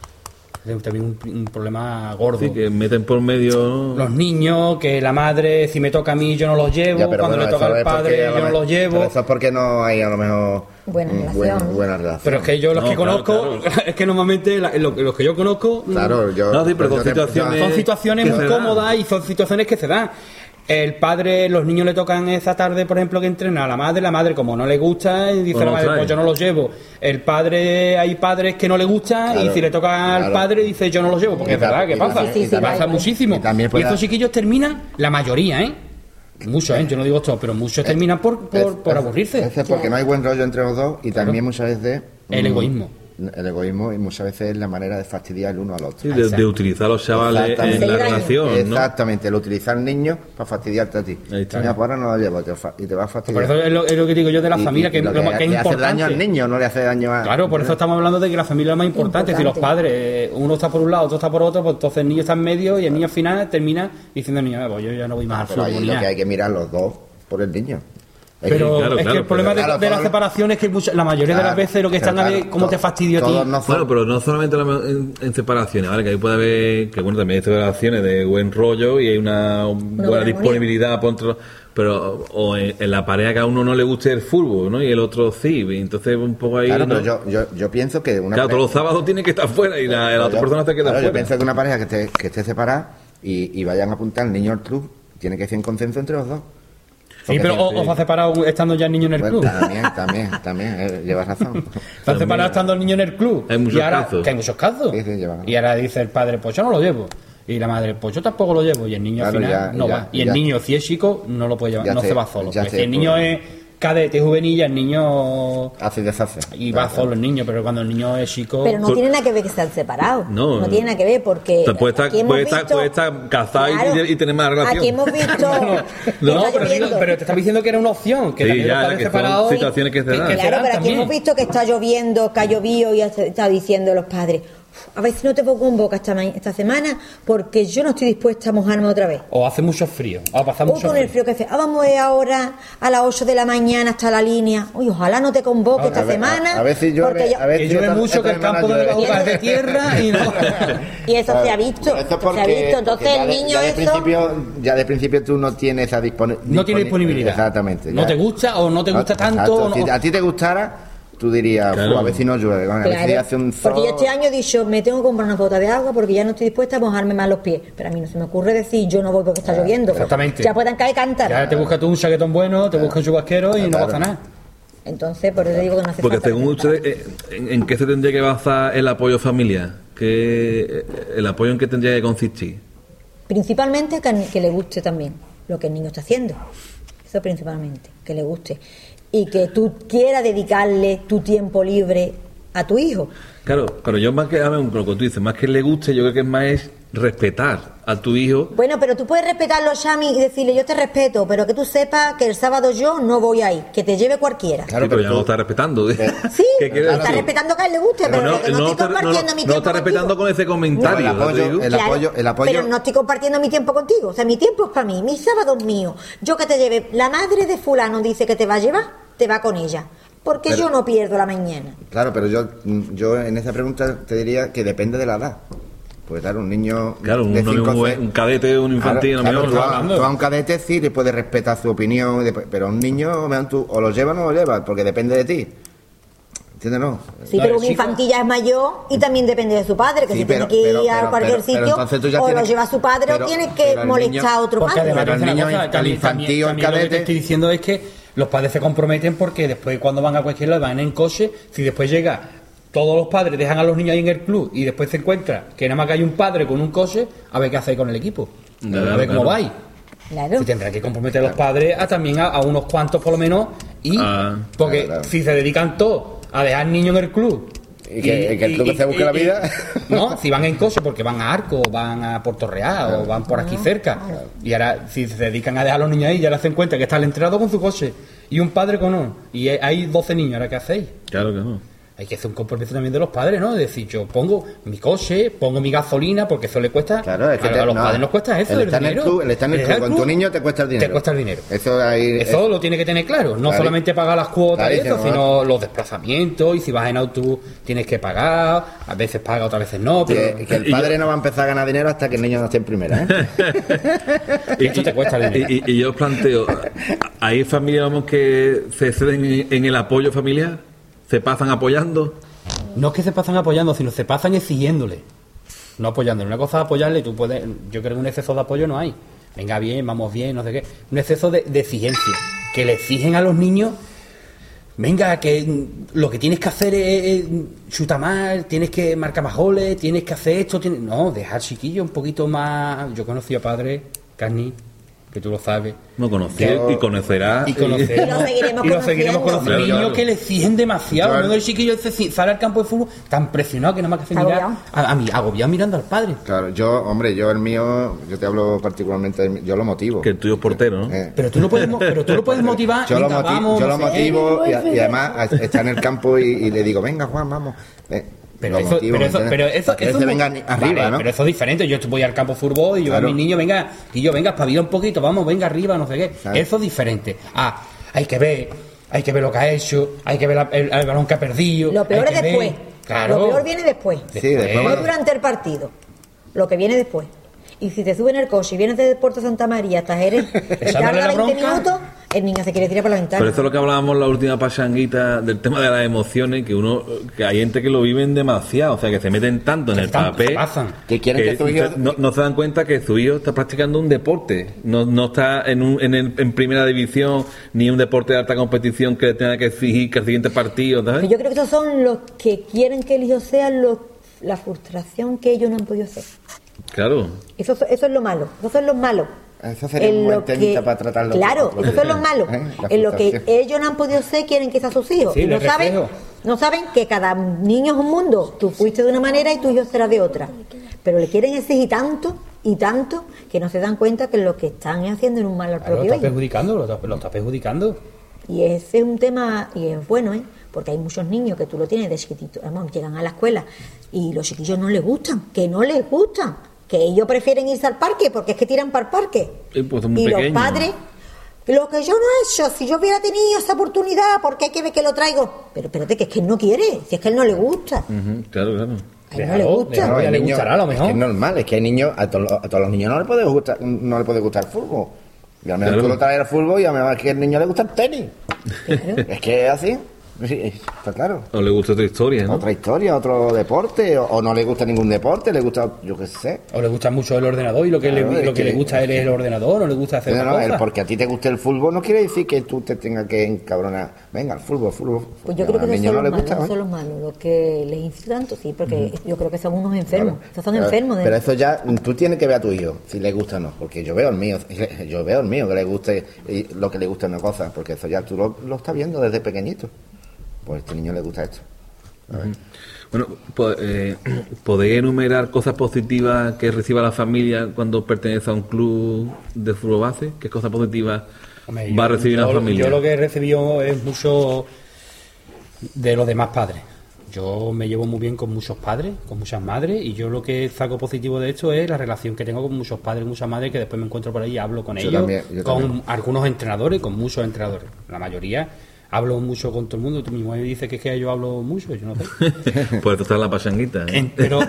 Es también un problema gordo. Sí, que meten por medio... Los niños, que la madre, si me toca a mí, yo no los llevo. Ya, pero Cuando bueno, le toca eso al es porque padre, a lo yo no mejor- los llevo. pero eso es porque no hay a lo mejor Buena relación. buena relación. Pero es que yo los No, que claro, conozco, claro. es que normalmente los que yo conozco Claro, yo. No, sí, pero son yo te- situaciones- son situaciones que muy se dan. cómodas y son situaciones que se dan. El padre, los niños le tocan esa tarde, por ejemplo, que entrena a la madre como no le gusta, y dice O la no madre, trae. pues yo no los llevo. El padre, hay padres que no le gustan, y Claro, si le toca al claro. padre, dice yo no los llevo, porque Y es verdad, ta- que y pasa, también- Sí, sí, pasa vale. muchísimo. Y también Y puede- estos chiquillos terminan, la mayoría, muchos, yo no digo todos, pero muchos terminan por aburrirse. Es porque no hay buen rollo entre los dos y también muchas veces. El egoísmo. El egoísmo y muchas veces es la manera de fastidiar el uno al otro. Sí, de utilizar a los chavales en Exactamente. la Hacer daño. relación, ¿no? Exactamente, el utilizar niños para fastidiarte a ti. Ahí está. Mira, pues ahora no lo llevo y te va a Por fastidiar. eso es lo que digo yo de la Y- familia, y que, lo que es le hace importante. daño al niño, no le hace daño a. Claro, por eso estamos hablando de que la familia es más importante. Si los Importante. padres, uno está por un lado, otro está por otro, pues entonces el niño está en medio y el niño al final termina diciendo, niño, pues yo ya no voy más al Pero fútbol. ahí ni lo nada". que hay que mirar los dos por el niño. Pero claro, es claro, que el problema pero claro, de la todo- separación es que la mayoría de las veces lo que están a ver cómo te fastidio a ti. Bueno, pero no solamente en separaciones, ¿vale? Que ahí puede haber, que bueno, también hay separaciones de buen rollo y hay una buena buena disponibilidad por otro, pero o en la pareja que a uno no le guste el fútbol, ¿no? Y el otro sí, y entonces un poco ahí... Claro, ¿no? pero yo pienso que una Claro, todos los sábados tiene que estar fuera y la otra persona se queda Claro, fuera. yo pienso que una pareja que esté separada y vayan a apuntar al niño al club, tiene que ser en consenso entre los dos. Sí, pero os ha separado estando ya el niño en el Bueno, club. también, llevas razón. Están separados estando el niño en el club. Hay muchos y ahora, casos. que hay muchos casos. Sí, lleva razón. Y ahora dice el padre, pues yo no lo llevo. Y la madre, pues yo tampoco lo llevo. Y el niño al Claro, final ya, no ya, va. Y el ya. niño, si es chico, no lo puede llevar, Ya no sé, se va solo. ya Porque sé, si el niño pues. es cadete, juvenil, ya el niño... Hace y deshace. Y va solo el niño, pero cuando el niño es chico... Pero no tiene nada que ver que estén separados. No. No tiene nada que ver porque. O sea, puede estar- aquí hemos puede estar casado y tener más relación. Aquí hemos visto. que No, está pero, lloviendo. pero te estaba diciendo que era una opción. Que Sí, también ya, los padres que son separados... situaciones que se dan. se Claro, dan pero aquí también. hemos visto que está lloviendo, que ha llovido y está diciendo los padres. A ver si no te pongo en boca esta semana porque yo no estoy dispuesta a mojarme otra vez. O hace mucho frío. O pasa O mucho con el frío que hace. Vamos a ir ahora a las 8 de la mañana hasta la línea. Uy, ojalá no te convoque esta semana. A ver si llueve. porque yo- A ver Que si llueve esta- mucho, que el esta campo semana donde va a llueve. jugar es de tierra y no... Y eso se ha visto. Pero esto es Se ha visto. Entonces porque el niño ya de principio tú no tienes esa disponibilidad. No tiene disponibilidad. Exactamente. No ya. te gusta o no te gusta Exacto. tanto. o no- Si a ti te gustara, tú dirías, Claro. a ver si no llueve, bueno, a ver si Claro, hace un sol. porque yo este año he dicho, me tengo que comprar una bota de agua porque ya no estoy dispuesta a mojarme más los pies. Pero a mí no se me ocurre decir, yo no voy porque está lloviendo. exactamente. Ya puedan caer cántaros. Ya te buscas tú un chaquetón bueno, te buscas un chubasquero y no Claro. pasa nada. Entonces, por eso digo que no hace Porque falta. según ustedes, ¿en qué se tendría que basar el apoyo familiar? ¿El apoyo en qué tendría que consistir? Principalmente que le guste también. lo que el niño está haciendo. Eso principalmente, que le guste. Y que tú quieras dedicarle tu tiempo libre a tu hijo. Claro, pero yo más que, lo que tú dices, más que le guste, yo creo que es más respetar a tu hijo. Bueno, pero tú puedes respetarlo, Xami, y decirle, yo te respeto, pero que tú sepas que el sábado yo no voy ahí, que te lleve cualquiera. Claro, sí, pero ya no lo está respetando. Sí, está respetando que a él le guste, pero no, que no estoy compartiendo mi tiempo. No está respetando con ese comentario. El apoyo. Pero no estoy compartiendo mi tiempo contigo. O sea, mi tiempo es para mí, mi sábado es mío. Yo que te lleve, la madre de fulano dice que te va a llevar, te va con ella. Porque yo no pierdo la mañana. Claro, pero yo en esa pregunta te diría que depende de la edad. Pues claro, un niño de 5 un cadete, un infantil, claro, tú a un cadete sí le puedes respetar su opinión, pero a un niño tú o lo llevas o no lo llevas, porque depende de ti. ¿Entiendes? No. Sí, pero un infantil ya es mayor y también depende de su padre, que sí, si tiene que ir a cualquier sitio, o lo lleva a su padre o tiene que molestar a otro padre. Pero el niño, el infantil o el cadete... Lo que te estoy diciendo es que los padres se comprometen porque después cuando van a cualquier lado van en coche, si después llega... Todos los padres dejan a los niños ahí en el club y después se encuentra que nada más que hay un padre con un coche, a ver qué hacéis con el equipo, a ver cómo vais. Claro. Se tendrán que comprometer los padres también a unos cuantos por lo menos porque si se dedican todos a dejar niños en el club y que el club se busque la vida, no, si van en coche porque van a Arco, van a Puerto Real o van por aquí cerca, y ahora si se dedican a dejar a los niños ahí ya le hacen cuenta que está el entrenador con su coche y un padre con uno y hay 12 niños, ¿ahora qué hacéis? Claro que no. Hay que hacer un compromiso también de los padres, ¿no? Es decir, yo pongo mi coche, pongo mi gasolina, porque eso le cuesta... Claro, es que a los padres nos cuesta eso, el dinero. El estar en el club con tu niño te cuesta el dinero. Te cuesta el dinero. Eso lo tiene que tener claro. No solamente pagar las cuotas y eso, sino los desplazamientos, y si vas en autobús tienes que pagar, a veces paga, otras veces no. Pero... Que el padre no va a empezar a ganar dinero hasta que el niño no esté en primera, y esto te cuesta el dinero. Y yo os planteo, ¿hay familias, vamos, que se ceden en el apoyo familiar? ¿Se pasan apoyando? No es que se pasan apoyando, sino se pasan exigiéndole. No apoyándole. Una cosa es apoyarle, tú puedes. Yo creo que un exceso de apoyo no hay. Venga bien, vamos bien, no sé qué. Un exceso de exigencia. Que le exigen a los niños. Venga, que lo que tienes que hacer es chutar más, tienes que marcar más goles, tienes que hacer esto. No, dejar chiquillo un poquito más. Yo conocí a padres, Carni, que tú lo sabes. No conocí y conocerás. Y lo seguiremos conociendo. Niños que le exigen demasiado. Uno del chiquillo sale al campo de fútbol tan presionado que nada más que hace mirar agobiado mirando al padre. Claro, yo el mío, yo te hablo particularmente, yo lo motivo. Que el tuyo es portero, ¿no? Pero tú lo puedes motivar. Yo lo motivo y además está en el campo y le digo, venga Juan, vamos. Pero eso venga arriba, vale, ¿no? Pero eso es diferente. Yo voy al campo de fútbol y yo a mis niños, venga, espabila un poquito, vamos, venga arriba, no sé qué. Claro. Eso es diferente. Hay que ver lo que ha hecho, hay que ver el balón que ha perdido. Lo peor es después. Claro. Lo peor viene después. Sí, después. No durante el partido. Lo que viene después. Y si te suben el coche y vienes desde Puerto Santa María hasta Jerez, y tarda 20 minutos, el niño se quiere tirar por la ventana. Pero eso es lo que hablábamos la última pachanguita del tema de las emociones, que hay gente que lo viven demasiado, o sea, que se meten tanto en el papel que quieren que su hijo... no se dan cuenta que su hijo está practicando un deporte, no está en primera división, ni un deporte de alta competición que le tenga que exigir que el siguiente partido, ¿sabes? Yo creo que esos son los que quieren que el hijo sea la frustración que ellos no han podido hacer. Claro. Eso es lo malo. Esos son los malos. Eso sería un buen temita para tratarlo. Claro, esos son los malos. En lo que ellos no han podido ser, quieren que sean sus hijos. Sí, y no saben que cada niño es un mundo. Tú fuiste de una manera y tu hijo será de otra. Pero le quieren exigir tanto y tanto que no se dan cuenta que lo que están haciendo es un mal al propio hijo. Lo está perjudicando. Y ese es un tema, y es bueno, porque hay muchos niños que tú lo tienes de chiquitito, llegan a la escuela y los chiquillos no les gustan, que ellos prefieren irse al parque porque es que tiran para el parque. Pues y los padres, lo que yo no he hecho, si yo hubiera tenido esa oportunidad, ¿por qué hay que ver que lo traigo? Pero espérate, que es que él no quiere, si es que a él no le gusta. Claro. A él no le gusta. Le gustará a lo mejor. Es que es normal, es que hay niños, a todos los niños no les puede gustar el fútbol. Y a lo mejor tú lo traes al fútbol y a lo mejor es que al niño le gusta el tenis. Es que es así. Sí, está claro. O le gusta otra historia, ¿no? Otra historia, otro deporte, o no le gusta ningún deporte, le gusta, yo qué sé. O le gusta mucho el ordenador y lo que, Claro, lo que le gusta a él es el ordenador, o le gusta hacer otra cosa. Porque a ti te guste el fútbol no quiere decir que tú te tengas que encabronar. Venga, el fútbol. Pues yo creo que al niño no le gusta. no son los malos, los que les incita tanto, sí, porque yo creo que son unos enfermos. Claro. Esos son enfermos. Pero eso ya, tú tienes que ver a tu hijo, si le gusta o no. Porque yo veo el mío que le guste lo que le gusta una cosa, porque eso ya tú lo estás viendo desde pequeñito. Pues a este niño le gusta esto. A ver. Bueno, ¿podéis enumerar cosas positivas que reciba la familia cuando pertenece a un club de fútbol base? ¿Qué cosas positivas va a recibir la familia? Yo lo que he recibido es mucho de los demás padres. Yo me llevo muy bien con muchos padres, con muchas madres, y yo lo que saco positivo de esto es la relación que tengo con muchos padres y muchas madres, que después me encuentro por ahí y hablo con ellos, yo con también. algunos entrenadores, con muchos entrenadores. La mayoría hablo mucho con todo el mundo. Mi mujer dice que es que yo hablo mucho, yo no sé. Pues esto está en la pasanguita, ¿eh? Pero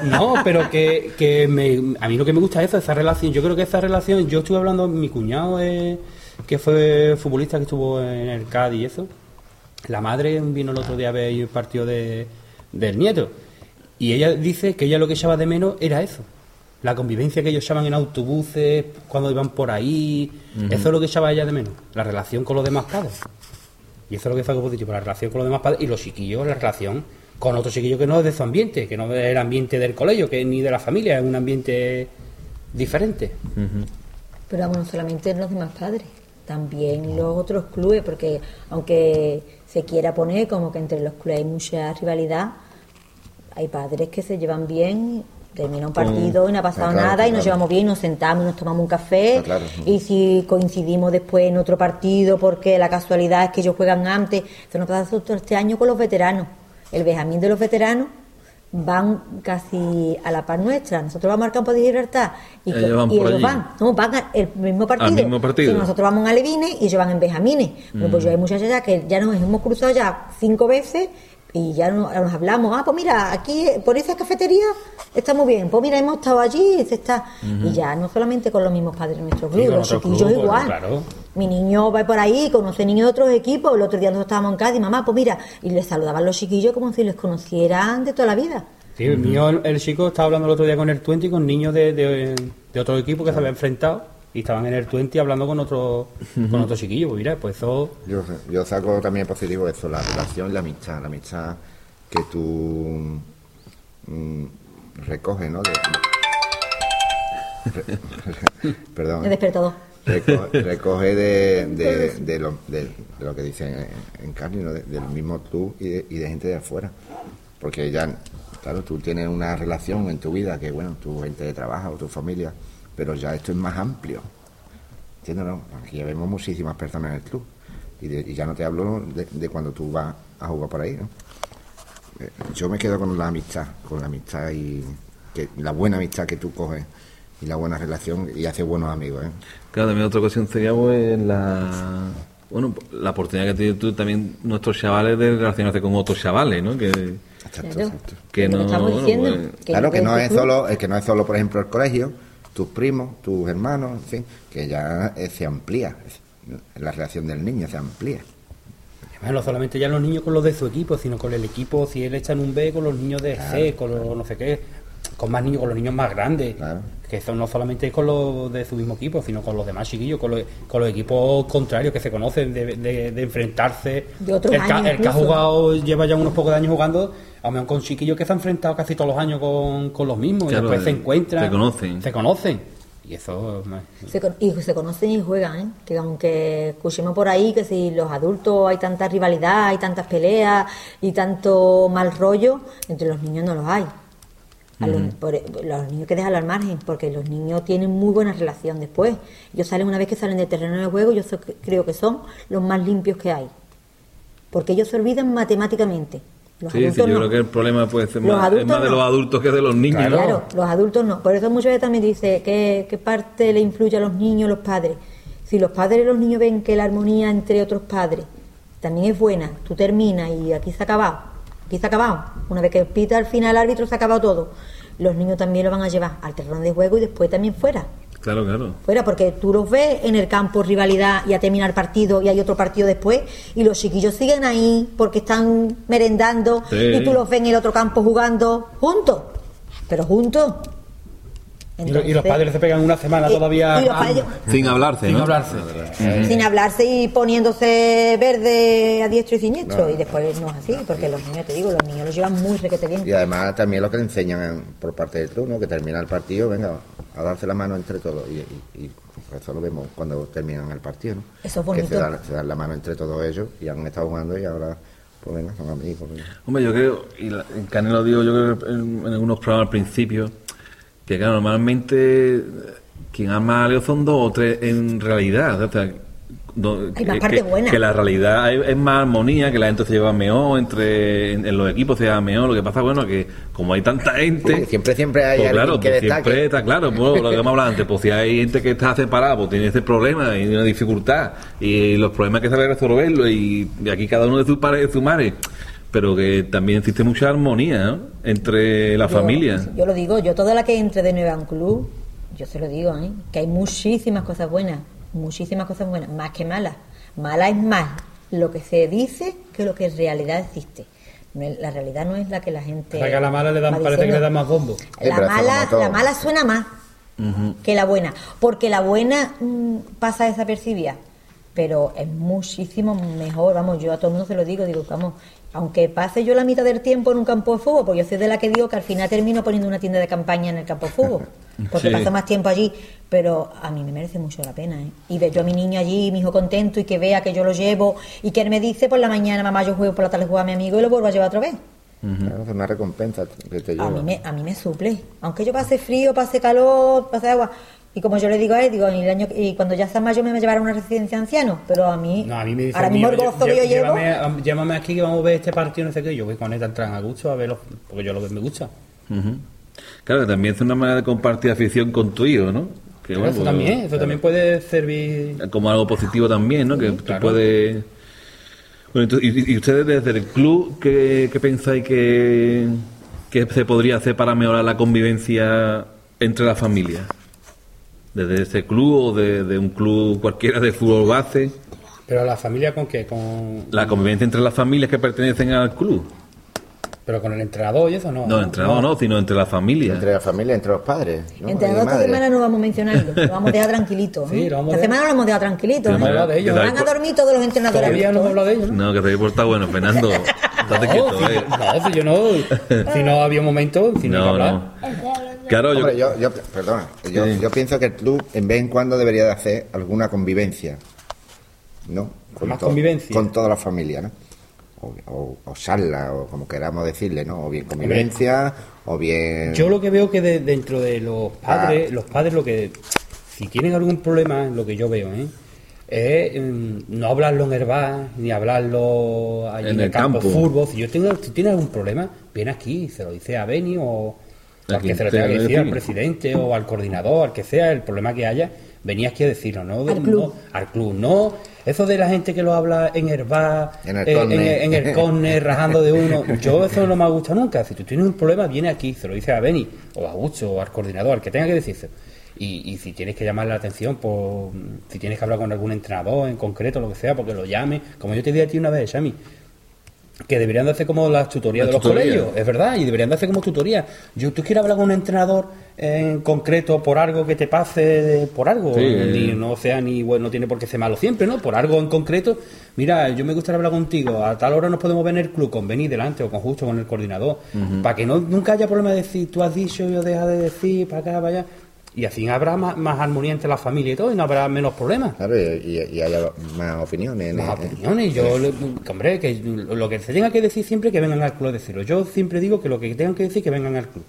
a mí lo que me gusta es eso, esa relación. Yo creo que esa relación, yo estuve hablando, mi cuñado que fue futbolista, que estuvo en el Cádiz y eso, la madre vino el otro día a ver el partido del nieto, y ella dice que ella lo que echaba de menos era eso, la convivencia que ellos echaban en autobuses cuando iban por ahí. Eso es lo que echaba ella de menos, la relación con los demás padres. Y eso es lo que saco positivo, la relación con los demás padres y los chiquillos, la relación con otros chiquillos que no es de su ambiente, que no es el ambiente del colegio, que ni de la familia, es un ambiente diferente. Pero vamos, no solamente los demás padres, también los otros clubes, porque aunque se quiera poner como que entre los clubes hay mucha rivalidad, hay padres que se llevan bien, termina un partido y no ha pasado nada, y nos llevamos bien, nos sentamos y nos tomamos un café, Claro. y si coincidimos después en otro partido, porque la casualidad es que ellos juegan antes. Eso nos pasa este año con los veteranos. El Benjamín de los veteranos van casi a la par nuestra. Nosotros vamos al campo de Gibraltar y Ellos van por ellos allí. van el mismo partido. Al mismo partido. Si nosotros vamos en Alevines y ellos van en Benjamines. Bueno, pues yo hay muchachas ya que ya nos hemos cruzado ya 5 veces y ya nos hablamos. Pues mira, aquí por esa cafetería está muy bien. Pues mira, hemos estado allí, se está. Y ya no solamente con los mismos padres de nuestro club, Sí, con los otros chiquillos clubes, igual. claro. Mi niño va por ahí, conoce niños de otros equipos. El otro día nosotros estábamos en Cádiz, mamá, pues mira, y les saludaban los chiquillos como si les conocieran de toda la vida. Sí, el mío, el chico estaba hablando el otro día con el 20 con niños de otro equipo que se había enfrentado y estaban en el 20 hablando con otros chiquillos. Pues mira, pues eso. Yo saco también positivo eso, la relación y la amistad que tú recoges, ¿no? Perdón. El despertador. Recoge de lo que dicen en Cádiz, ¿no? Del mismo club y de gente de afuera, porque ya, claro, tú tienes una relación en tu vida que, bueno, tu gente de trabajo o tu familia, pero ya esto es más amplio, ¿entiendes? No? Aquí ya vemos muchísimas personas en el club y ya no te hablo de cuando tú vas a jugar por ahí, ¿no? Yo me quedo con la amistad y la buena amistad que tú coges y la buena relación y haces buenos amigos, ¿eh? Claro, también otra ocasión sería pues la oportunidad que tienes tú también nuestros chavales de relacionarse con otros chavales, ¿no? Claro. Que Lo no, estamos diciendo, pues, Claro que no este es club- solo, por ejemplo, el colegio, tus primos, tus hermanos, en fin, que ya se amplía, la relación del niño se amplía. Además, no solamente ya los niños con los de su equipo, sino con el equipo, si él está en un B, con los niños de C, con los no sé qué, con más niños, con los niños más grandes. Claro. Que eso no solamente es con los de su mismo equipo, sino con los demás chiquillos, con los equipos contrarios que se conocen, de enfrentarse. De otros el años que ha incluso. jugado, lleva ya unos pocos de años jugando, a lo mejor con chiquillos que se han enfrentado casi todos los años con los mismos, Claro, y después se encuentran. se conocen. Y eso. Se conocen y juegan, ¿eh? Que aunque escuchemos por ahí que si los adultos hay tanta rivalidad, hay tantas peleas y tanto mal rollo, entre los niños no los hay. Los niños que dejan al margen, porque los niños tienen muy buena relación después. Ellos salen, una vez que salen del terreno de juego, yo creo que son los más limpios que hay, porque ellos se olvidan matemáticamente. Los Sí, adultos yo no. creo que el problema puede ser Los más, es adultos más de no. los adultos que de los niños, ¿no? Claro, los adultos no. Por eso muchas veces también dice qué parte le influye a los niños, los padres. Si los padres y los niños ven que la armonía entre otros padres también es buena, tú terminas y aquí se ha acabado. Una vez que pita al final el árbitro se ha acabado todo. Los niños también lo van a llevar al terreno de juego y después también fuera. Claro, claro. Fuera, porque tú los ves en el campo, rivalidad, y a terminar partido, y hay otro partido después, y los chiquillos siguen ahí porque están merendando, Sí. y tú los ves en el otro campo jugando juntos, pero juntos. Y los padres se pegan una semana todavía y los padres- Sin hablarse, sin ¿no? hablarse. sin hablarse y poniéndose verde a diestro y siniestro, y después no es así, porque los niños, te digo, los niños los llevan muy requete bien. Y además también lo que le enseñan por parte del club, ¿no? Que termina el partido, venga, a darse la mano entre todos. Y eso lo vemos cuando terminan el partido, ¿no? Eso es que bonito. se dan la mano entre todos ellos y han estado jugando y ahora, pues venga, son amigos. Venga. Hombre, yo creo, y en Canelo lo digo, yo creo que en algunos programas al principio, que claro, normalmente quien ama a Leo son 2 o 3 en realidad. O sea, Hay más parte buena. que la realidad es más armonía, que la gente se lleva mejor, en los equipos se lleva mejor. Lo que pasa, bueno, que como hay tanta gente... Siempre hay pues alguien claro, que pues destaque. siempre está claro, pues, lo que hemos hablado antes, pues si hay gente que está separada, pues tiene ese problema y una dificultad, y los problemas que sabe resolverlo, y aquí cada uno de sus padres y de su madre, pero que también existe mucha armonía, ¿no? Entre la familia. Yo lo digo, yo toda la que entre de nueva a un club, yo se lo digo, que hay muchísimas cosas buenas, más que malas. Mala es más lo que se dice que lo que en realidad existe. La realidad no es la que la gente... O sea, que a la mala va parece que diciendo. le dan más bombo. pero eso como todo. La mala suena más que la buena, porque la buena pasa desapercibida, pero es muchísimo mejor. Vamos, yo a todo el mundo se lo digo, vamos, aunque pase yo la mitad del tiempo en un campo de fútbol, porque yo soy de la que digo que al final termino poniendo una tienda de campaña en el campo de fútbol, porque Sí. paso más tiempo allí, pero a mí me merece mucho la pena, y ver yo a mi niño allí, mi hijo contento, y que vea que yo lo llevo, y que él me dice por la mañana, mamá, yo juego, por la tarde juego a mi amigo y lo vuelvo a llevar otra vez. Claro, es una recompensa que te lleva. A mí me suple, aunque yo pase frío, pase calor, pase agua. Y como yo le digo a él, y cuando ya sea mayor me va a llevar a una residencia de ancianos, pero a mí, No, a mí me dice, ahora mismo el gozo que yo llevo, llámame aquí que vamos a ver este partido, no sé qué. Yo voy con él tan a gusto a verlo, porque yo lo que me gusta. Ujú. Claro, que también es una manera de compartir afición con tu hijo, ¿no? Que, Pero bueno, eso pues, también puede servir. como algo positivo también, ¿no? Que tú claro. puedes... Bueno, entonces, y ustedes desde el club, ¿qué pensáis que se podría hacer para mejorar la convivencia entre las familias? ¿Desde ese club o de un club cualquiera de fútbol base? Pero la familia con qué, con La convivencia entre las familias que pertenecen al club. pero con el entrenador y eso no. No, el entrenador no, sino entre las familias. Entre la familia, entre los padres. ¿no? entre Y las 2 madres. semanas no vamos a mencionarlo, lo vamos a dejar tranquilito. Sí, lo vamos a Esta dejar. semana lo hemos dejado tranquilito. Hemos hablado de ellos. Van a dormir todos los entrenadores. Todavía no hemos hablado de ellos, ¿no? No, que te habéis portado bueno, Fernando. Estate No, quieto, si yo no. Si no había momento, si no iba a No, hablar. no. Claro, Hombre, perdona, Sí. yo pienso que el club en vez en cuando debería de hacer alguna convivencia, ¿no? Más convivencia. Con toda la familia, ¿no? O charla, o como queramos decirle, ¿no? O bien convivencia, o bien... Yo lo que veo que dentro de los padres lo que, si tienen algún problema, lo que yo veo, es no hablarlo en el bar, ni hablarlo allí en el campo de fútbol. Si tienes algún problema, viene aquí, se lo dice a Beni o A al que quien se lo tenga que tenga que decir, al decir. presidente o al coordinador, al que sea, el problema que haya, venía aquí a decirlo, ¿no? Al club. No, al club, no. Eso de la gente que lo habla en el bar, En el córner. en el córner, rajando de uno, yo eso no me ha gustado nunca. Si tú tienes un problema, viene aquí, se lo dice a Beni, o a Gucho, o al coordinador, al que tenga que decirse. Y si tienes que llamar la atención, pues, si tienes que hablar con algún entrenador en concreto, lo que sea, porque lo llame, como yo te dije a ti una vez, Xami, que deberían de hacer como las tutorías Las de los tutorías. colegios, es verdad, y deberían de hacer como tutorías. Tú quieres hablar con un entrenador en concreto por algo que te pase, por algo, Sí. ni no sea ni bueno, no tiene por qué ser malo siempre, ¿no? Por algo en concreto, mira, yo me gustaría hablar contigo, a tal hora nos podemos ver en el club, con Beni delante o con Justo, con el coordinador, para que nunca haya problema de decir, tú has dicho, yo deja de decir, para acá, para allá. Y así habrá más armonía entre la familia y todo, y no habrá menos problemas. Claro, y haya más opiniones. Más opiniones, hombre, que lo que se tenga que decir siempre que vengan al club a decirlo. Yo siempre digo que lo que tengan que decir que vengan al club.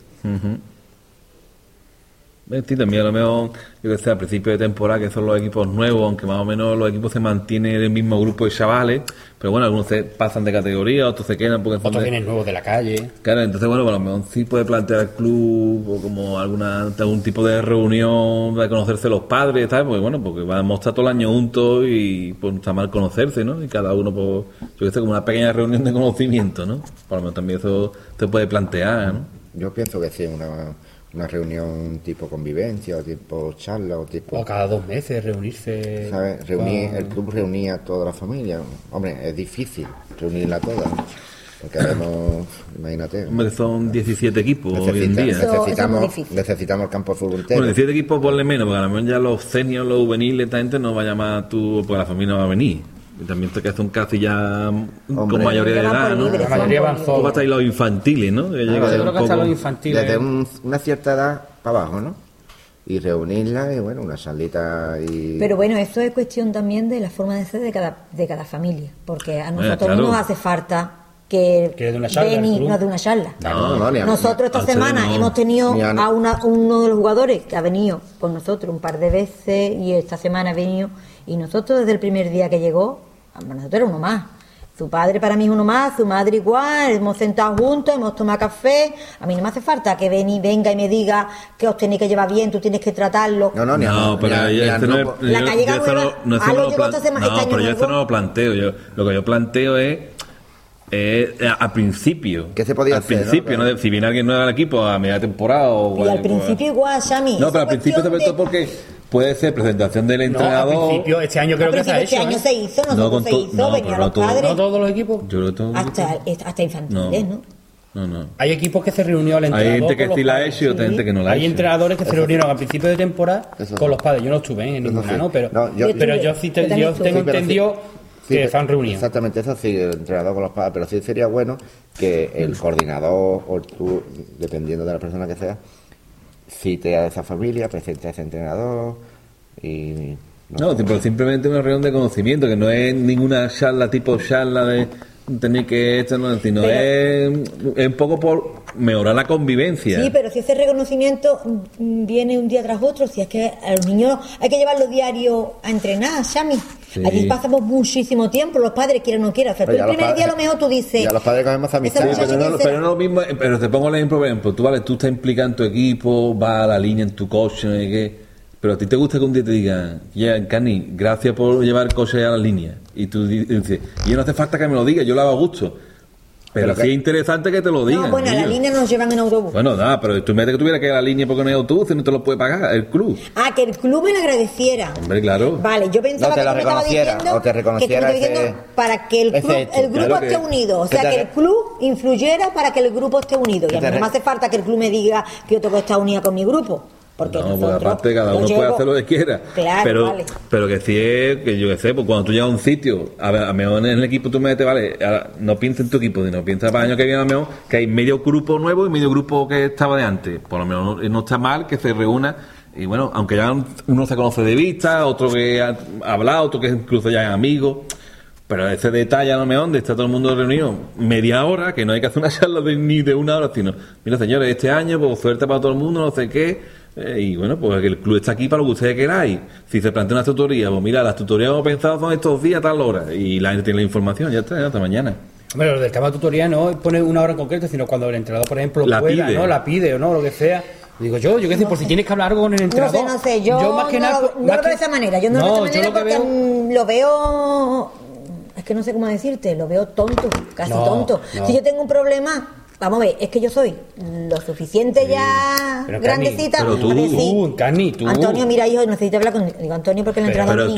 Sí, también a lo mejor, yo que sé, al principio de temporada, que son los equipos nuevos, aunque más o menos los equipos se mantienen en el mismo grupo de chavales, pero bueno, algunos se pasan de categoría, otros se quedan porque son Otros de... vienen nuevos de la calle. Claro, entonces bueno, a lo mejor sí puede plantear el club o como algún tipo de reunión de conocerse los padres, ¿sabes? Porque bueno, porque van a estar todo el año juntos y pues está mal conocerse, ¿no? Y cada uno, pues, yo que sé, como una pequeña reunión de conocimiento, ¿no? Por lo menos también eso se puede plantear, ¿no? Yo pienso que sí, una reunión tipo convivencia o tipo charla o tipo... O cada 2 meses reunirse... ¿Sabes? El club reunía a toda la familia. Hombre, es difícil reunirla toda, ¿no? Porque haremos, imagínate. Hombre, son 17 equipos hoy en día. Necesitamos el campo de fútbol entero. Bueno, 17 equipos ponle menos, porque a lo mejor ya los seniors, los juveniles, esta gente no va a llamar tú, porque la familia no va a venir. Y también te quedas un casi ya con mayoría de edad, ¿no? La mayoría van solos. Tú vas a ir los infantiles, ¿no? Que yo creo que hasta los infantiles. Desde una cierta edad para abajo, ¿no? Y reunirla y bueno, una salita y... Pero bueno, eso es cuestión también de la forma de ser de cada familia, porque a nosotros no nos hace falta que Beni nos dé una charla. Nosotros esta semana hemos tenido a uno de los jugadores que ha venido con nosotros un par de veces y esta semana ha venido, y nosotros desde el primer día que llegó, nosotros era uno más. Su padre para mí es uno más, su madre igual, hemos sentado juntos, hemos tomado café. A mí no me hace falta que venga y me diga que os tenéis que llevar bien, tú tienes que tratarlo. No, pero la que ha llegado pero yo esto no lo planteo. Lo que yo planteo es al principio. ¿Qué se podía hacer? Principio, ¿no? Si viene alguien nuevo al equipo a media temporada o... Y al principio igual, Xami. No, pero al principio sobre todo porque puede ser presentación del entrenador. Al principio, este año creo que se ha hecho. Este año se hizo, nosotros se hizo, venían los padres. ¿No todos los equipos? Yo creo que todos. Hasta infantiles, ¿no? No. Hay equipos que se reunió al entrenador. Hay gente que sí la ha hecho y otra gente que no la ha hecho. Hay entrenadores que se reunieron al principio de temporada con los padres. Yo no estuve en ninguna, ¿no? Pero yo sí tengo entendido que se han reunido. Exactamente, eso sí, el entrenador con los padres, pero sí sería bueno que el coordinador o tú, dependiendo de la persona que sea, cite a esa familia, presente a ese entrenador y... pero simplemente una reunión de conocimiento, que no es ninguna charla de tener que esto, no, sino es un poco por mejorar la convivencia. Sí, pero si ese reconocimiento viene un día tras otro, si es que a los niños hay que llevarlos diario a entrenar, Xami. Sí. Allí pasamos muchísimo tiempo, los padres quieran o no quieran. O sea, tú el primer día a lo mejor tú dices... Y a los padres comemos amistad. Pero no lo mismo, pero te pongo el ejemplo, por ejemplo, tú estás implicado en tu equipo, vas a la línea en tu coche, no sé qué... Pero a ti te gusta que un día te digan, Cani, gracias por llevar el coche a la línea. Y tú dices, y no hace falta que me lo digas, yo lo hago a gusto. Pero sí es interesante que te lo digan. No, bueno, a la línea nos llevan en autobús. Bueno, nada, pero tú me dices que tuviera que ir a la línea porque no hay autobús y no te lo puede pagar el club. Ah, que el club me lo agradeciera. Hombre, claro. Vale, yo pensaba que tú me estabas diciendo o te reconociera para que el grupo esté unido. O sea, que el club influyera para que el grupo esté unido. Y a mí no me hace falta que el club me diga que yo tengo que estar unida con mi grupo. Porque pues aparte cada uno puede hacer lo que quiera. Claro, pero que sí es, que yo que sé, pues cuando tú llegas a un sitio, a lo mejor en el equipo tú metes, vale, no piensa en tu equipo, sino piensa para el año que viene a lo mejor que hay medio grupo nuevo y medio grupo que estaba de antes. Por lo menos no está mal que se reúna. Y bueno, aunque ya uno se conoce de vista, otro que ha hablado, otro que incluso ya es amigo. Pero ese detalle a lo mejor donde está todo el mundo reunido media hora, que no hay que hacer una charla ni de una hora, sino, mira señores, este año, pues suerte para todo el mundo, no sé qué. Y bueno, pues el club está aquí para lo que ustedes queráis. Si se plantea una tutoría, pues mira, las tutorías hemos pensado son estos días a tal hora. Y la gente tiene la información, ya está, hasta mañana. Hombre, lo del tema de tutoría no pone una hora en concreto, sino cuando el entrenador, por ejemplo, la pide o no, lo que sea. Digo yo qué sé, por si tienes que hablar algo con el entrenador. No sé, yo más que nada... No lo veo de esa manera, yo no lo veo de esa manera porque lo veo... Es que no sé cómo decirte, lo veo tonto, casi tonto. Si yo tengo un problema... Vamos a ver, es que yo soy lo suficiente ya grandecita. Pero tú, Antonio, mira, hijo, necesito hablar con... Digo, Antonio, porque el entrenador...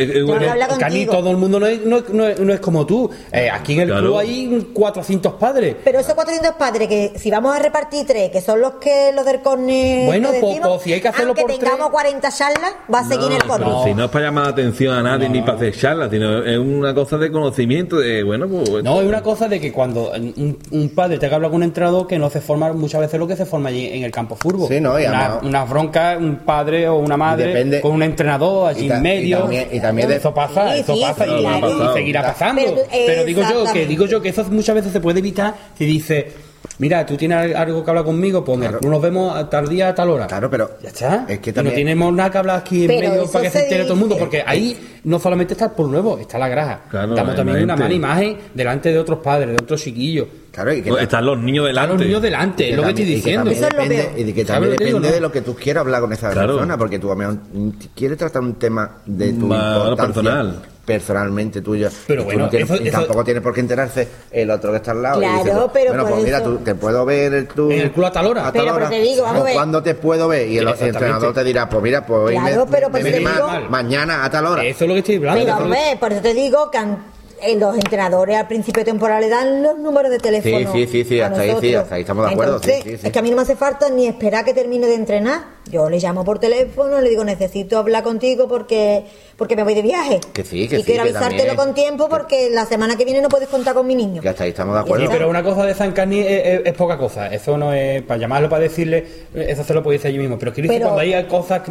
Cani, todo el mundo no es como tú. Aquí en el club hay 400 padres. Pero esos 400 padres, que si vamos a repartir 3, que son los del córner... Bueno, pues si hay que hacerlo por 3... Aunque tengamos 40 charlas, va a seguir el córner. Pero si no es para llamar la atención a nadie ni para hacer charlas, sino es una cosa de conocimiento, de, bueno, pues... No, es una cosa de que cuando un padre te habla con un entrenador, que no se forma muchas veces lo que se forma allí en el campo de fútbol. Sí, no, una bronca, un padre o una madre con un entrenador allí en medio. Y también eso pasa y seguirá pasando. Pero digo yo que eso muchas veces se puede evitar si dice, mira, tú tienes algo que hablar conmigo, pues claro, nos vemos a tal día a tal hora. Claro, pero ya está. Es que también... no tenemos nada que hablar aquí en medio para que se entere todo el mundo, porque ahí no solamente está el Pueblo Nuevo, está la Graja. Claro, estamos también en una mala imagen delante de otros padres, de otros chiquillos. Claro, y que están los niños delante. Los niños delante, es lo que estoy diciendo. Eso es lo peor. Y que también ¿Sabes lo que digo, depende no? de lo que tú quieras hablar con esa Claro. persona, porque tú a lo mejor quieres tratar un tema de tu Más importancia personal. personalmente tuyo. Pero y tú bueno, no tienes- eso- y tampoco tiene por qué enterarse el otro que está al lado. Claro, y dices, pero bueno, por pues mira, eso- tú te puedo ver tú En el club a tal hora. Pero te digo, vamos a ver. ¿Cuándo te puedo ver? Y el Exactamente. entrenador te dirá, pues mira, pues hoy Claro, pero pues me te llama digo- mañana a tal hora. Eso es lo que estoy hablando. Pero eso es lo que- hombre, por eso te digo que los entrenadores al principio de temporada le dan los números de teléfono. Sí, a hasta ahí sí, nosotros. hasta ahí estamos de acuerdo, Entonces, sí. es que a mí no me hace falta ni esperar que termine de entrenar. Yo le llamo por teléfono, le digo, necesito hablar contigo porque me voy de viaje. Que sí, y que quiero también. avisártelo con tiempo porque la semana que viene no puedes contar con mi niño. Que hasta ahí estamos de Sí, acuerdo. pero una cosa de Zancani es poca cosa. Eso no es para llamarlo, para decirle, eso se lo puede decir yo mismo. Pero quiero decir, Pero- cuando hay cosas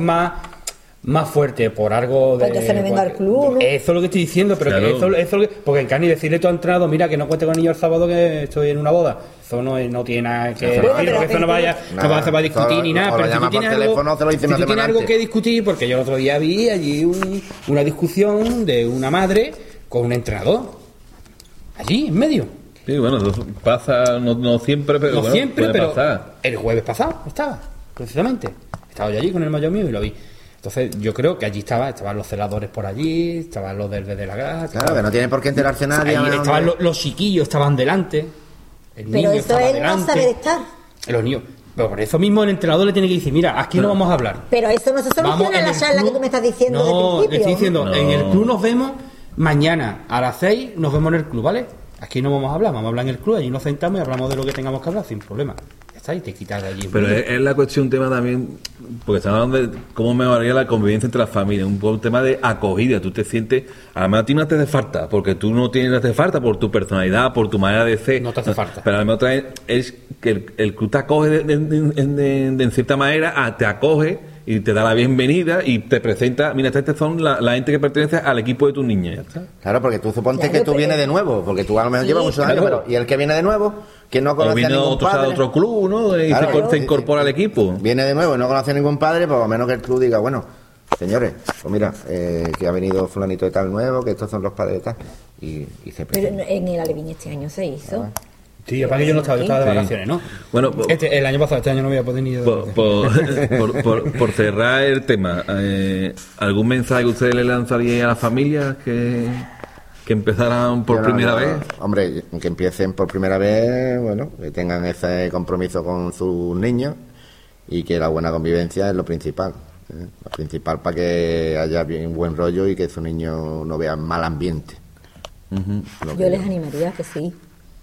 más fuertes por algo de. Pues entonces me vengo al club, ¿no? Eso es lo que estoy diciendo, pero Claro. que eso es lo que. Porque en Cani decirle tú a entrenado, mira que no cuente con el niño el sábado que estoy en una boda. Eso no tiene nada que decir, Bueno, porque pero eso no vaya, nada, no se va a discutir solo- ni nada. o lo Pero si llama tú tienes por algo, teléfono, te lo dice si una tú tienes semana algo antes. que discutir, porque yo el otro día vi allí una discusión de una madre con un entrenador. Allí, en medio. Sí, bueno, eso pasa, no siempre, pero No bueno, siempre, puede pero pasar. el jueves pasado estaba, precisamente. Estaba yo allí con el mayor mío y lo vi. Entonces yo creo que allí estaban los celadores por allí, estaban los de la grada. Claro, que no tiene por qué enterarse nadie. Ahí a ver estaban dónde- los chiquillos, estaban delante. El Pero niño eso estaba es no delante. saber estar. Los niños. Pero por eso mismo el entrenador le tiene que decir, mira, aquí no vamos a hablar. Pero eso no se soluciona Vamos, en la el charla club- que tú me estás diciendo no, de principio. le estoy diciendo, No. en el club nos vemos mañana a las 6, nos vemos en el club, ¿vale? Aquí no vamos a hablar, vamos a hablar en el club, allí nos sentamos y hablamos de lo que tengamos que hablar sin problema. Ya está, y te quitas de allí. Pero es la cuestión, un tema también, porque estamos hablando de cómo mejoraría la convivencia entre las familias, un tema de acogida. Tú te sientes, además a ti no te hace falta, porque tú no tienes, no te hace falta por tu personalidad, por tu manera de ser. No te hace falta. Pero además otra vez es que el club te acoge en cierta manera, te acoge y te da la bienvenida y te presenta, mira, estas son la gente que pertenece al equipo de tus niños. Ya está. Claro, porque tú suponte Claro, que tú pero- vienes de nuevo, porque tú a lo mejor Sí, llevas muchos años, claro. pero y el que viene de nuevo, que no O conoce a viene ningún otro, padre. de otro club, ¿no? Y Claro, se incorpora al equipo. Viene de nuevo y no conoce a ningún padre, pues a menos que el club diga, bueno, señores, pues mira, que ha venido fulanito de tal nuevo, que estos son los padres de tal, y se Pero presenta. en el Alevín este año se hizo. Sí, para que yo no estaba, yo estaba de Sí. vacaciones, ¿no? Bueno, el año pasado, este año no voy a poder ni ir de vacaciones. por cerrar el tema, ¿algún mensaje que usted le lanzaría a las familias que empezaran por Yo no, primera yo, vez? Hombre, que empiecen por primera vez, bueno, que tengan ese compromiso con sus niños y que la buena convivencia es lo principal. Lo principal para que haya bien buen rollo y que su niño no vea mal ambiente. Lo que Yo les animaría que sí,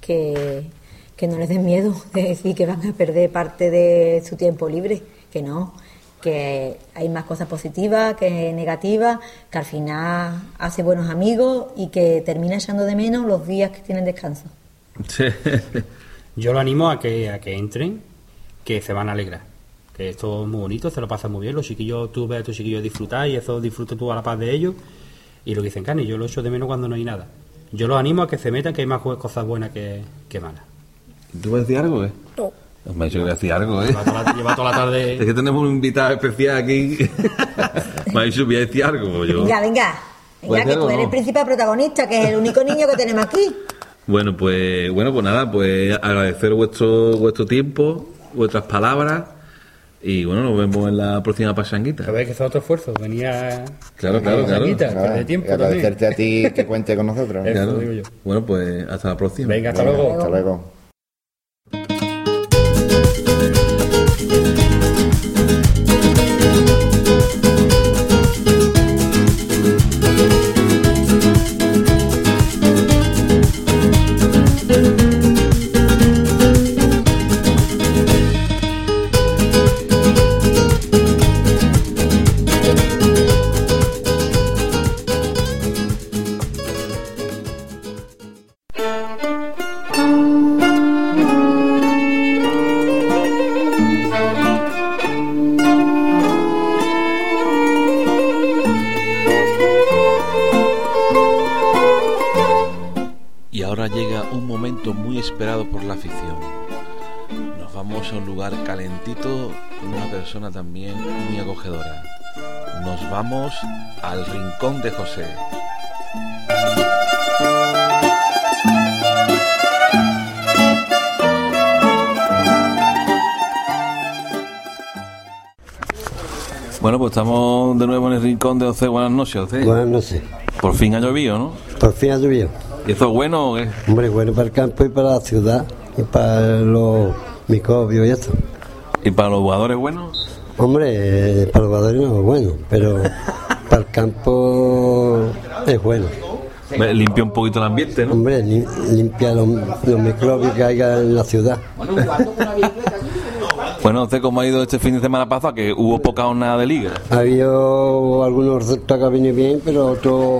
que no les den miedo de decir que van a perder parte de su tiempo libre, que no, que hay más cosas positivas que negativas, que al final hace buenos amigos y que termina echando de menos los días que tienen descanso. Sí. Yo lo animo a que entren, que se van a alegrar. Que esto es muy bonito, se lo pasan muy bien. Los chiquillos, tú ves a tus chiquillos disfrutar y eso disfruta tú a la paz de ellos. Y lo que dicen, Cani, yo lo echo de menos cuando no hay nada. Yo los animo a que se metan, que hay más cosas buenas que malas. ¿Tú vas a decir algo, No. Me ha dicho que voy a decir algo, Lleva toda la tarde. Es que tenemos un invitado especial aquí. Me ha dicho que voy a decir algo. Yo. Venga, ¿Puede que ser tú o eres no? el principal protagonista, que es el único niño que tenemos aquí. Bueno, pues nada, pues agradecer vuestro tiempo, vuestras palabras y bueno, nos vemos en la próxima pasanguita. Sabéis que es otro esfuerzo, venía Claro. perder tiempo y agradecerte a ti que cuente con nosotros. Eso Claro. digo yo. Bueno, pues hasta la próxima. Venga, hasta Venga, luego. Hasta luego. Y ahora llega un momento muy esperado por la afición. Nos vamos a un lugar calentito con una persona también muy acogedora. Nos vamos al Rincón de José. Bueno, pues estamos de nuevo en el rincón de José. Buenas noches, José. Buenas noches. Por fin ha llovido, ¿no? Por fin ha llovido. ¿Y eso es bueno o qué? Hombre, bueno para el campo y para la ciudad y para los microbios y eso. ¿Y para los jugadores buenos? Hombre, para los jugadores no es bueno, pero para el campo es bueno. Limpia un poquito el ambiente, ¿no? Hombre, limpia los microbios que hay en la ciudad. Bueno, no sé cómo ha ido este fin de semana pasado, que hubo poca jornada de liga. Ha habido algunos resultados que han venido bien, pero otros...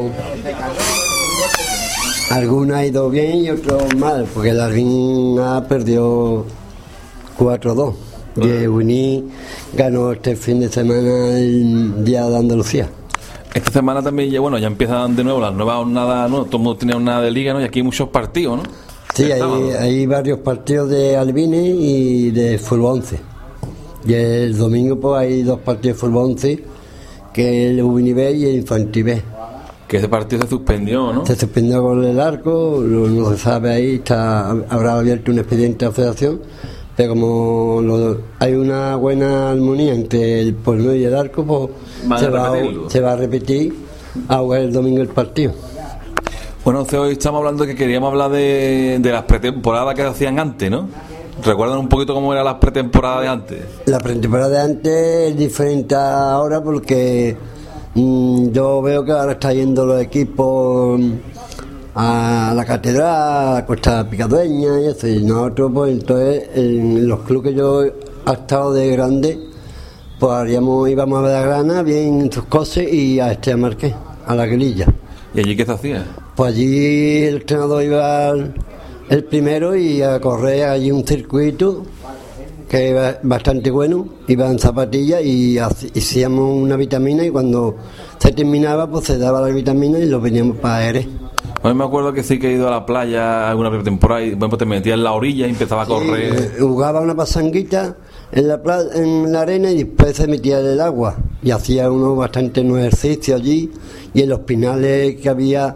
Algunos ha ido bien y otros mal, porque el Alvin ha perdido 4-2. Y el Uní ganó este fin de semana el Día de Andalucía. Esta semana también, ya empiezan de nuevo las nuevas jornadas, ¿no? Todo el mundo tiene jornada de liga, ¿no? Y aquí hay muchos partidos, ¿no? Sí, hay varios partidos de Albines y de fútbol 11. Y el domingo pues hay 2 partidos de fútbol 11, que es el Ubini B y el Infantil B. Que ese partido se suspendió, ¿no? Se suspendió con el arco, no se sabe ahí, habrá abierto un expediente de asociación, pero como hay una buena armonía entre el pueblo y el arco, pues se va a repetir a jugar el domingo el partido. Bueno, hoy estamos hablando de que queríamos hablar de las pretemporadas que se hacían antes, ¿no? ¿Recuerdan un poquito cómo eran las pretemporadas de antes? La pretemporada de antes es diferente a ahora porque yo veo que ahora está yendo los equipos a la catedral, a Costa Picadueña y eso, y nosotros pues entonces en los clubes que yo he estado de grande pues íbamos a ver a Grana, bien sus cosas y a Estrella Marqués, a la Grilla. ¿Y allí qué se hacía? Pues allí el entrenador iba el primero y a correr allí un circuito que era bastante bueno, iba en zapatillas y hacíamos una vitamina y cuando se terminaba pues se daba la vitamina y lo veníamos para Jerez. A mí me acuerdo que sí que he ido a la playa alguna pretemporada y bueno, pues te metías en la orilla y empezaba a correr. Jugaba una pasanguita en la arena y después se metía en el agua y hacía bastante ejercicio allí y en los pinales que había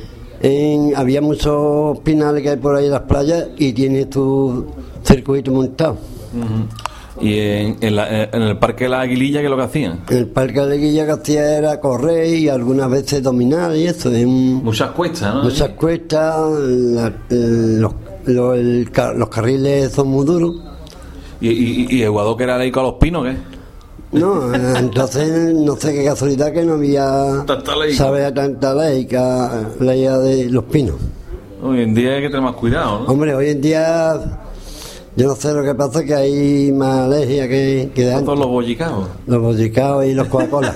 muchos pinales que hay por ahí en las playas y tiene tu circuito montado. Uh-huh. ¿Y en el Parque de la Aguililla qué es lo que hacían? En el Parque de la Aguililla que hacía era correr y algunas veces dominar y eso. Muchas cuestas, ¿no? Muchas cuestas, los carriles son muy duros. ¿Y el jugador que era laico a los pinos qué? No, entonces no sé qué casualidad que no había tanta laica de los pinos. Hoy en día hay que tener más cuidado, ¿no? Hombre, hoy en día yo no sé, lo que pasa es que hay más alergia que de antes. Todos los bollicaos. Los bollicaos y los Coca-Cola.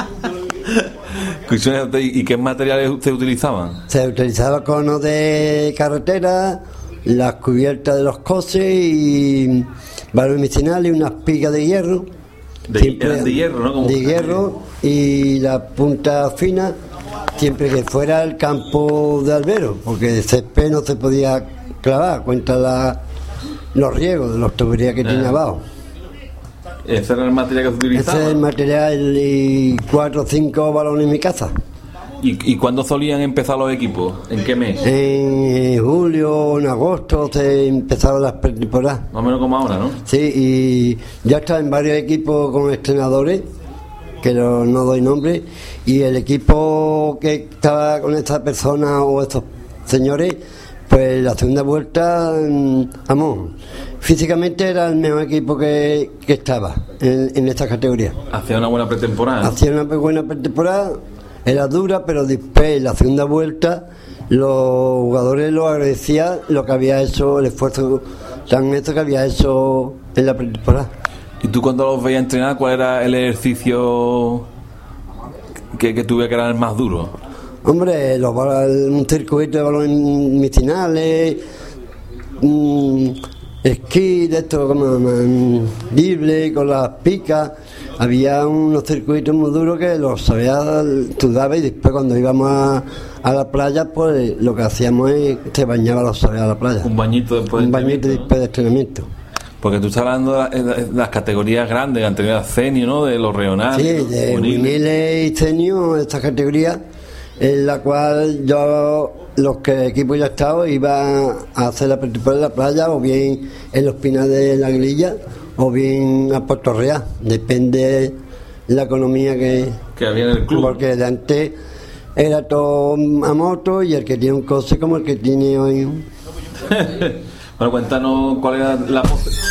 ¿Y qué materiales se utilizaban? Se utilizaba conos de carretera, las cubiertas de los coches y balones medicinales y unas pigas de hierro. Eran de hierro, ¿no? De hierro y la punta fina, siempre que fuera el campo de albero, porque de césped no se podía clavar, cuenta los riegos de las tuberías que tiene abajo. ¿Ese era el material que se utilizaba? Ese es el material y 4 o 5 balones en mi casa. ¿Y cuándo solían empezar los equipos? ¿En qué mes? En julio, en agosto se empezaron las pretemporadas. Más o menos como ahora, ¿no? Sí, y ya estaba en varios equipos con entrenadores, que no doy nombre, y el equipo que estaba con esta persona o estos señores, pues la segunda vuelta, vamos, físicamente era el mejor equipo que estaba en esta categoría. Hacía una buena pretemporada, ¿no? Hacía una buena pretemporada. Era dura, pero después, en la segunda vuelta, los jugadores lo agradecían lo que había hecho, el esfuerzo tan neto que había hecho en la pretemporada. ¿Y tú cuando los veías entrenar, cuál era el ejercicio que tuve que era el más duro? Hombre, un circuito de balones medicinales, esquí de esto como drible con las picas. Había unos circuitos muy duros que los sabías, tú dabas y después cuando íbamos a la playa pues lo que hacíamos es te bañaba los sabías a la playa. Un bañito después de entrenamiento. Porque tú estás hablando de las categorías grandes, han tenido Cenio, ¿no? De los regionales. Sí, de juveniles y Cenio, esta categoría en la cual los equipos ya estaban iban a hacer la pretemporada en la playa o bien en los Pinales de la Aguililla o bien a Puerto Real, depende la economía que había en el club. Porque de antes era todo a moto y el que tiene un coche como el que tiene hoy. Bueno, cuéntanos cuál era la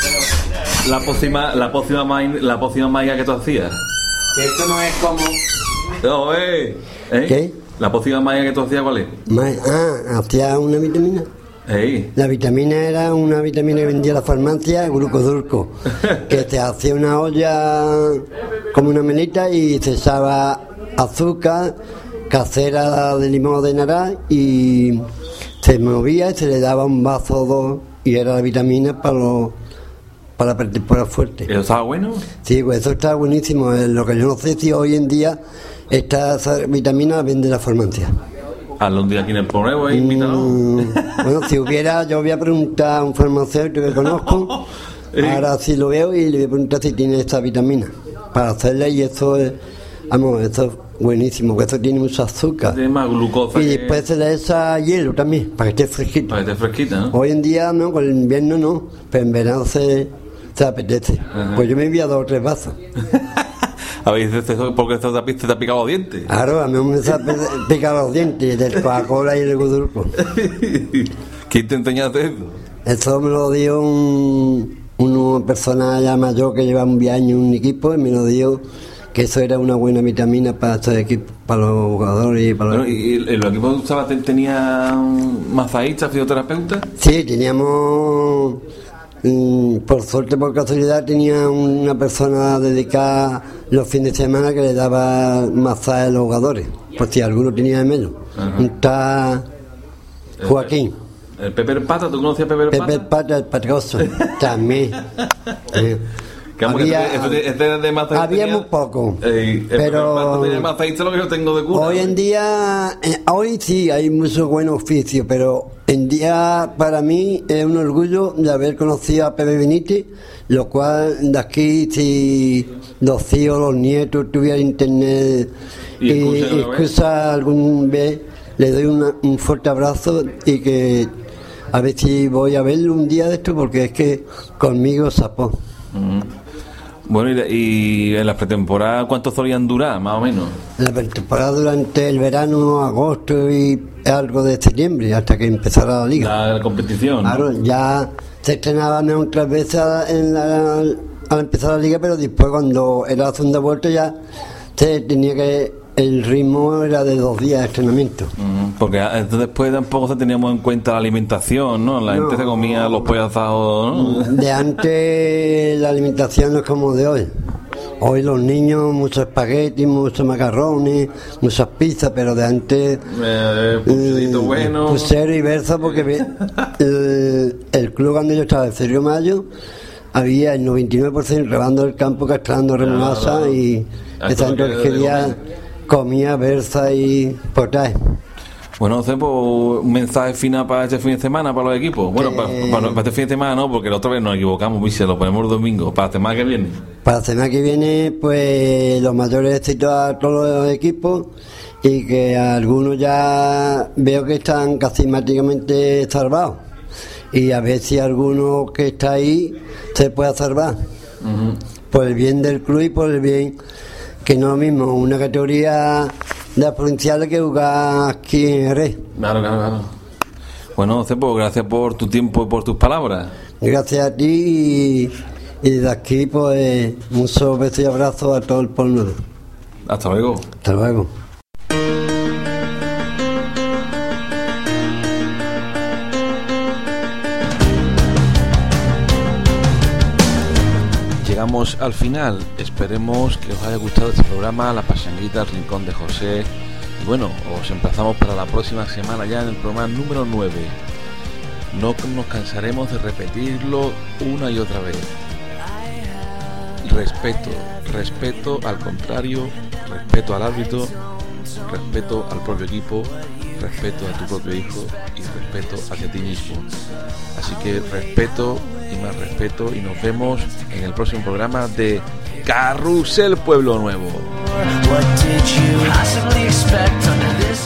pócima mágica que tú hacías. Que esto no es como... No, ¿Qué? La pócima mágica que tú hacías, ¿cuál es? Hacía una vitamina. Ey. La vitamina era una vitamina que vendía la farmacia, Glucodurco, que se hacía una olla como una melita y se echaba azúcar, casera de limón de naranja y se movía y se le daba un vaso o dos y era la vitamina para la pretemporada fuerte. ¿Eso estaba bueno? Sí, pues eso está buenísimo. Lo que yo no sé si hoy en día esa vitamina la vende la farmacia. Hazlo un día aquí en el programa, invítalo. Bueno, si hubiera, yo voy a preguntar a un farmacéutico que conozco, ahora sí lo veo y le voy a preguntar si tiene esta vitamina para hacerla y eso es, eso es buenísimo, porque eso tiene mucho azúcar. Tiene más glucosa. Y después se le echa hielo también, para que esté fresquito. Para que esté fresquita, ¿no? Hoy en día no, con el invierno no, pero en verano se apetece. Ajá. Pues yo me envía 2 o 3 vasos. A ver, ¿por qué te ha picado los dientes? Claro, a mí me ha picado los dientes del Coca-Cola y el Gudurco. ¿Quién te enseñaste eso? Eso me lo dio una persona ya mayor que lleva un año en un equipo y me lo dio que eso era una buena vitamina para estos equipos, para los jugadores y para los... ¿Y los equipos que usabas tenían masajístas, fisioterapeutas? Sí, teníamos... por suerte, por casualidad, tenía una persona dedicada los fines de semana que le daba masaje a los jugadores, por si alguno tenía de menos. Está Joaquín. ¿El Pepe el Pata? ¿Tú conocías a Pepe el Pata? Pepe el Pata, el patroso, también. Había muy poco, pero hoy en día, hoy sí hay mucho buen oficio, pero en día para mí es un orgullo de haber conocido a Pepe Benítez, lo cual de aquí si los hijos, los nietos tuvieran internet y escucha algún vez, le doy un fuerte abrazo y que a ver si voy a verlo un día de esto porque es que conmigo zapó. Bueno, y en las pretemporadas, ¿cuánto solían durar, más o menos? La pretemporada durante el verano, agosto y algo de septiembre, hasta que empezara la liga. La competición. Claro, ¿no? Ya se estrenaban otras veces al empezar la liga, pero después cuando era la segunda vuelta ya se tenía que... El ritmo era de 2 días de entrenamiento. Porque después tampoco se teníamos en cuenta la alimentación, ¿no? La gente se comía los pollos asados, ¿no? De antes la alimentación no es como de hoy. Hoy los niños, muchos espaguetis, muchos macarrones, muchas pizzas, pero de antes... bueno. Pusero y versa, porque el club cuando yo estaba en Sergio Mayo, había el 99% rebando el campo, castrando remolacha y esa gente comía berza y potaje. Bueno, no sé, pues, un mensaje final para este fin de semana, para los equipos. Bueno, para este fin de semana no, porque la otra vez nos equivocamos, se lo ponemos el domingo. Para la semana que viene. Para la semana que viene, pues los mayores éxitos a todos los equipos y que algunos ya veo que están casi prácticamente salvados. Y a ver si alguno que está ahí se puede salvar. Por el bien del club y por el bien... que no es lo mismo una categoría de las provinciales que jugar aquí en Jerez. Claro. Bueno, Cepo, gracias por tu tiempo y por tus palabras. Gracias a ti y desde aquí pues muchos besos y abrazos a todo el pueblo. Hasta luego. Hasta luego. Llegamos al final, esperemos que os haya gustado este programa, La Pachanguita, el Rincón de José. Y bueno, os emplazamos para la próxima semana ya en el programa número 9. No nos cansaremos de repetirlo una y otra vez. Respeto al contrario, respeto al árbitro, respeto al propio equipo, respeto a tu propio hijo y respeto hacia ti mismo. Así que respeto y más respeto y nos vemos en el próximo programa de Carrusel Pueblo Nuevo.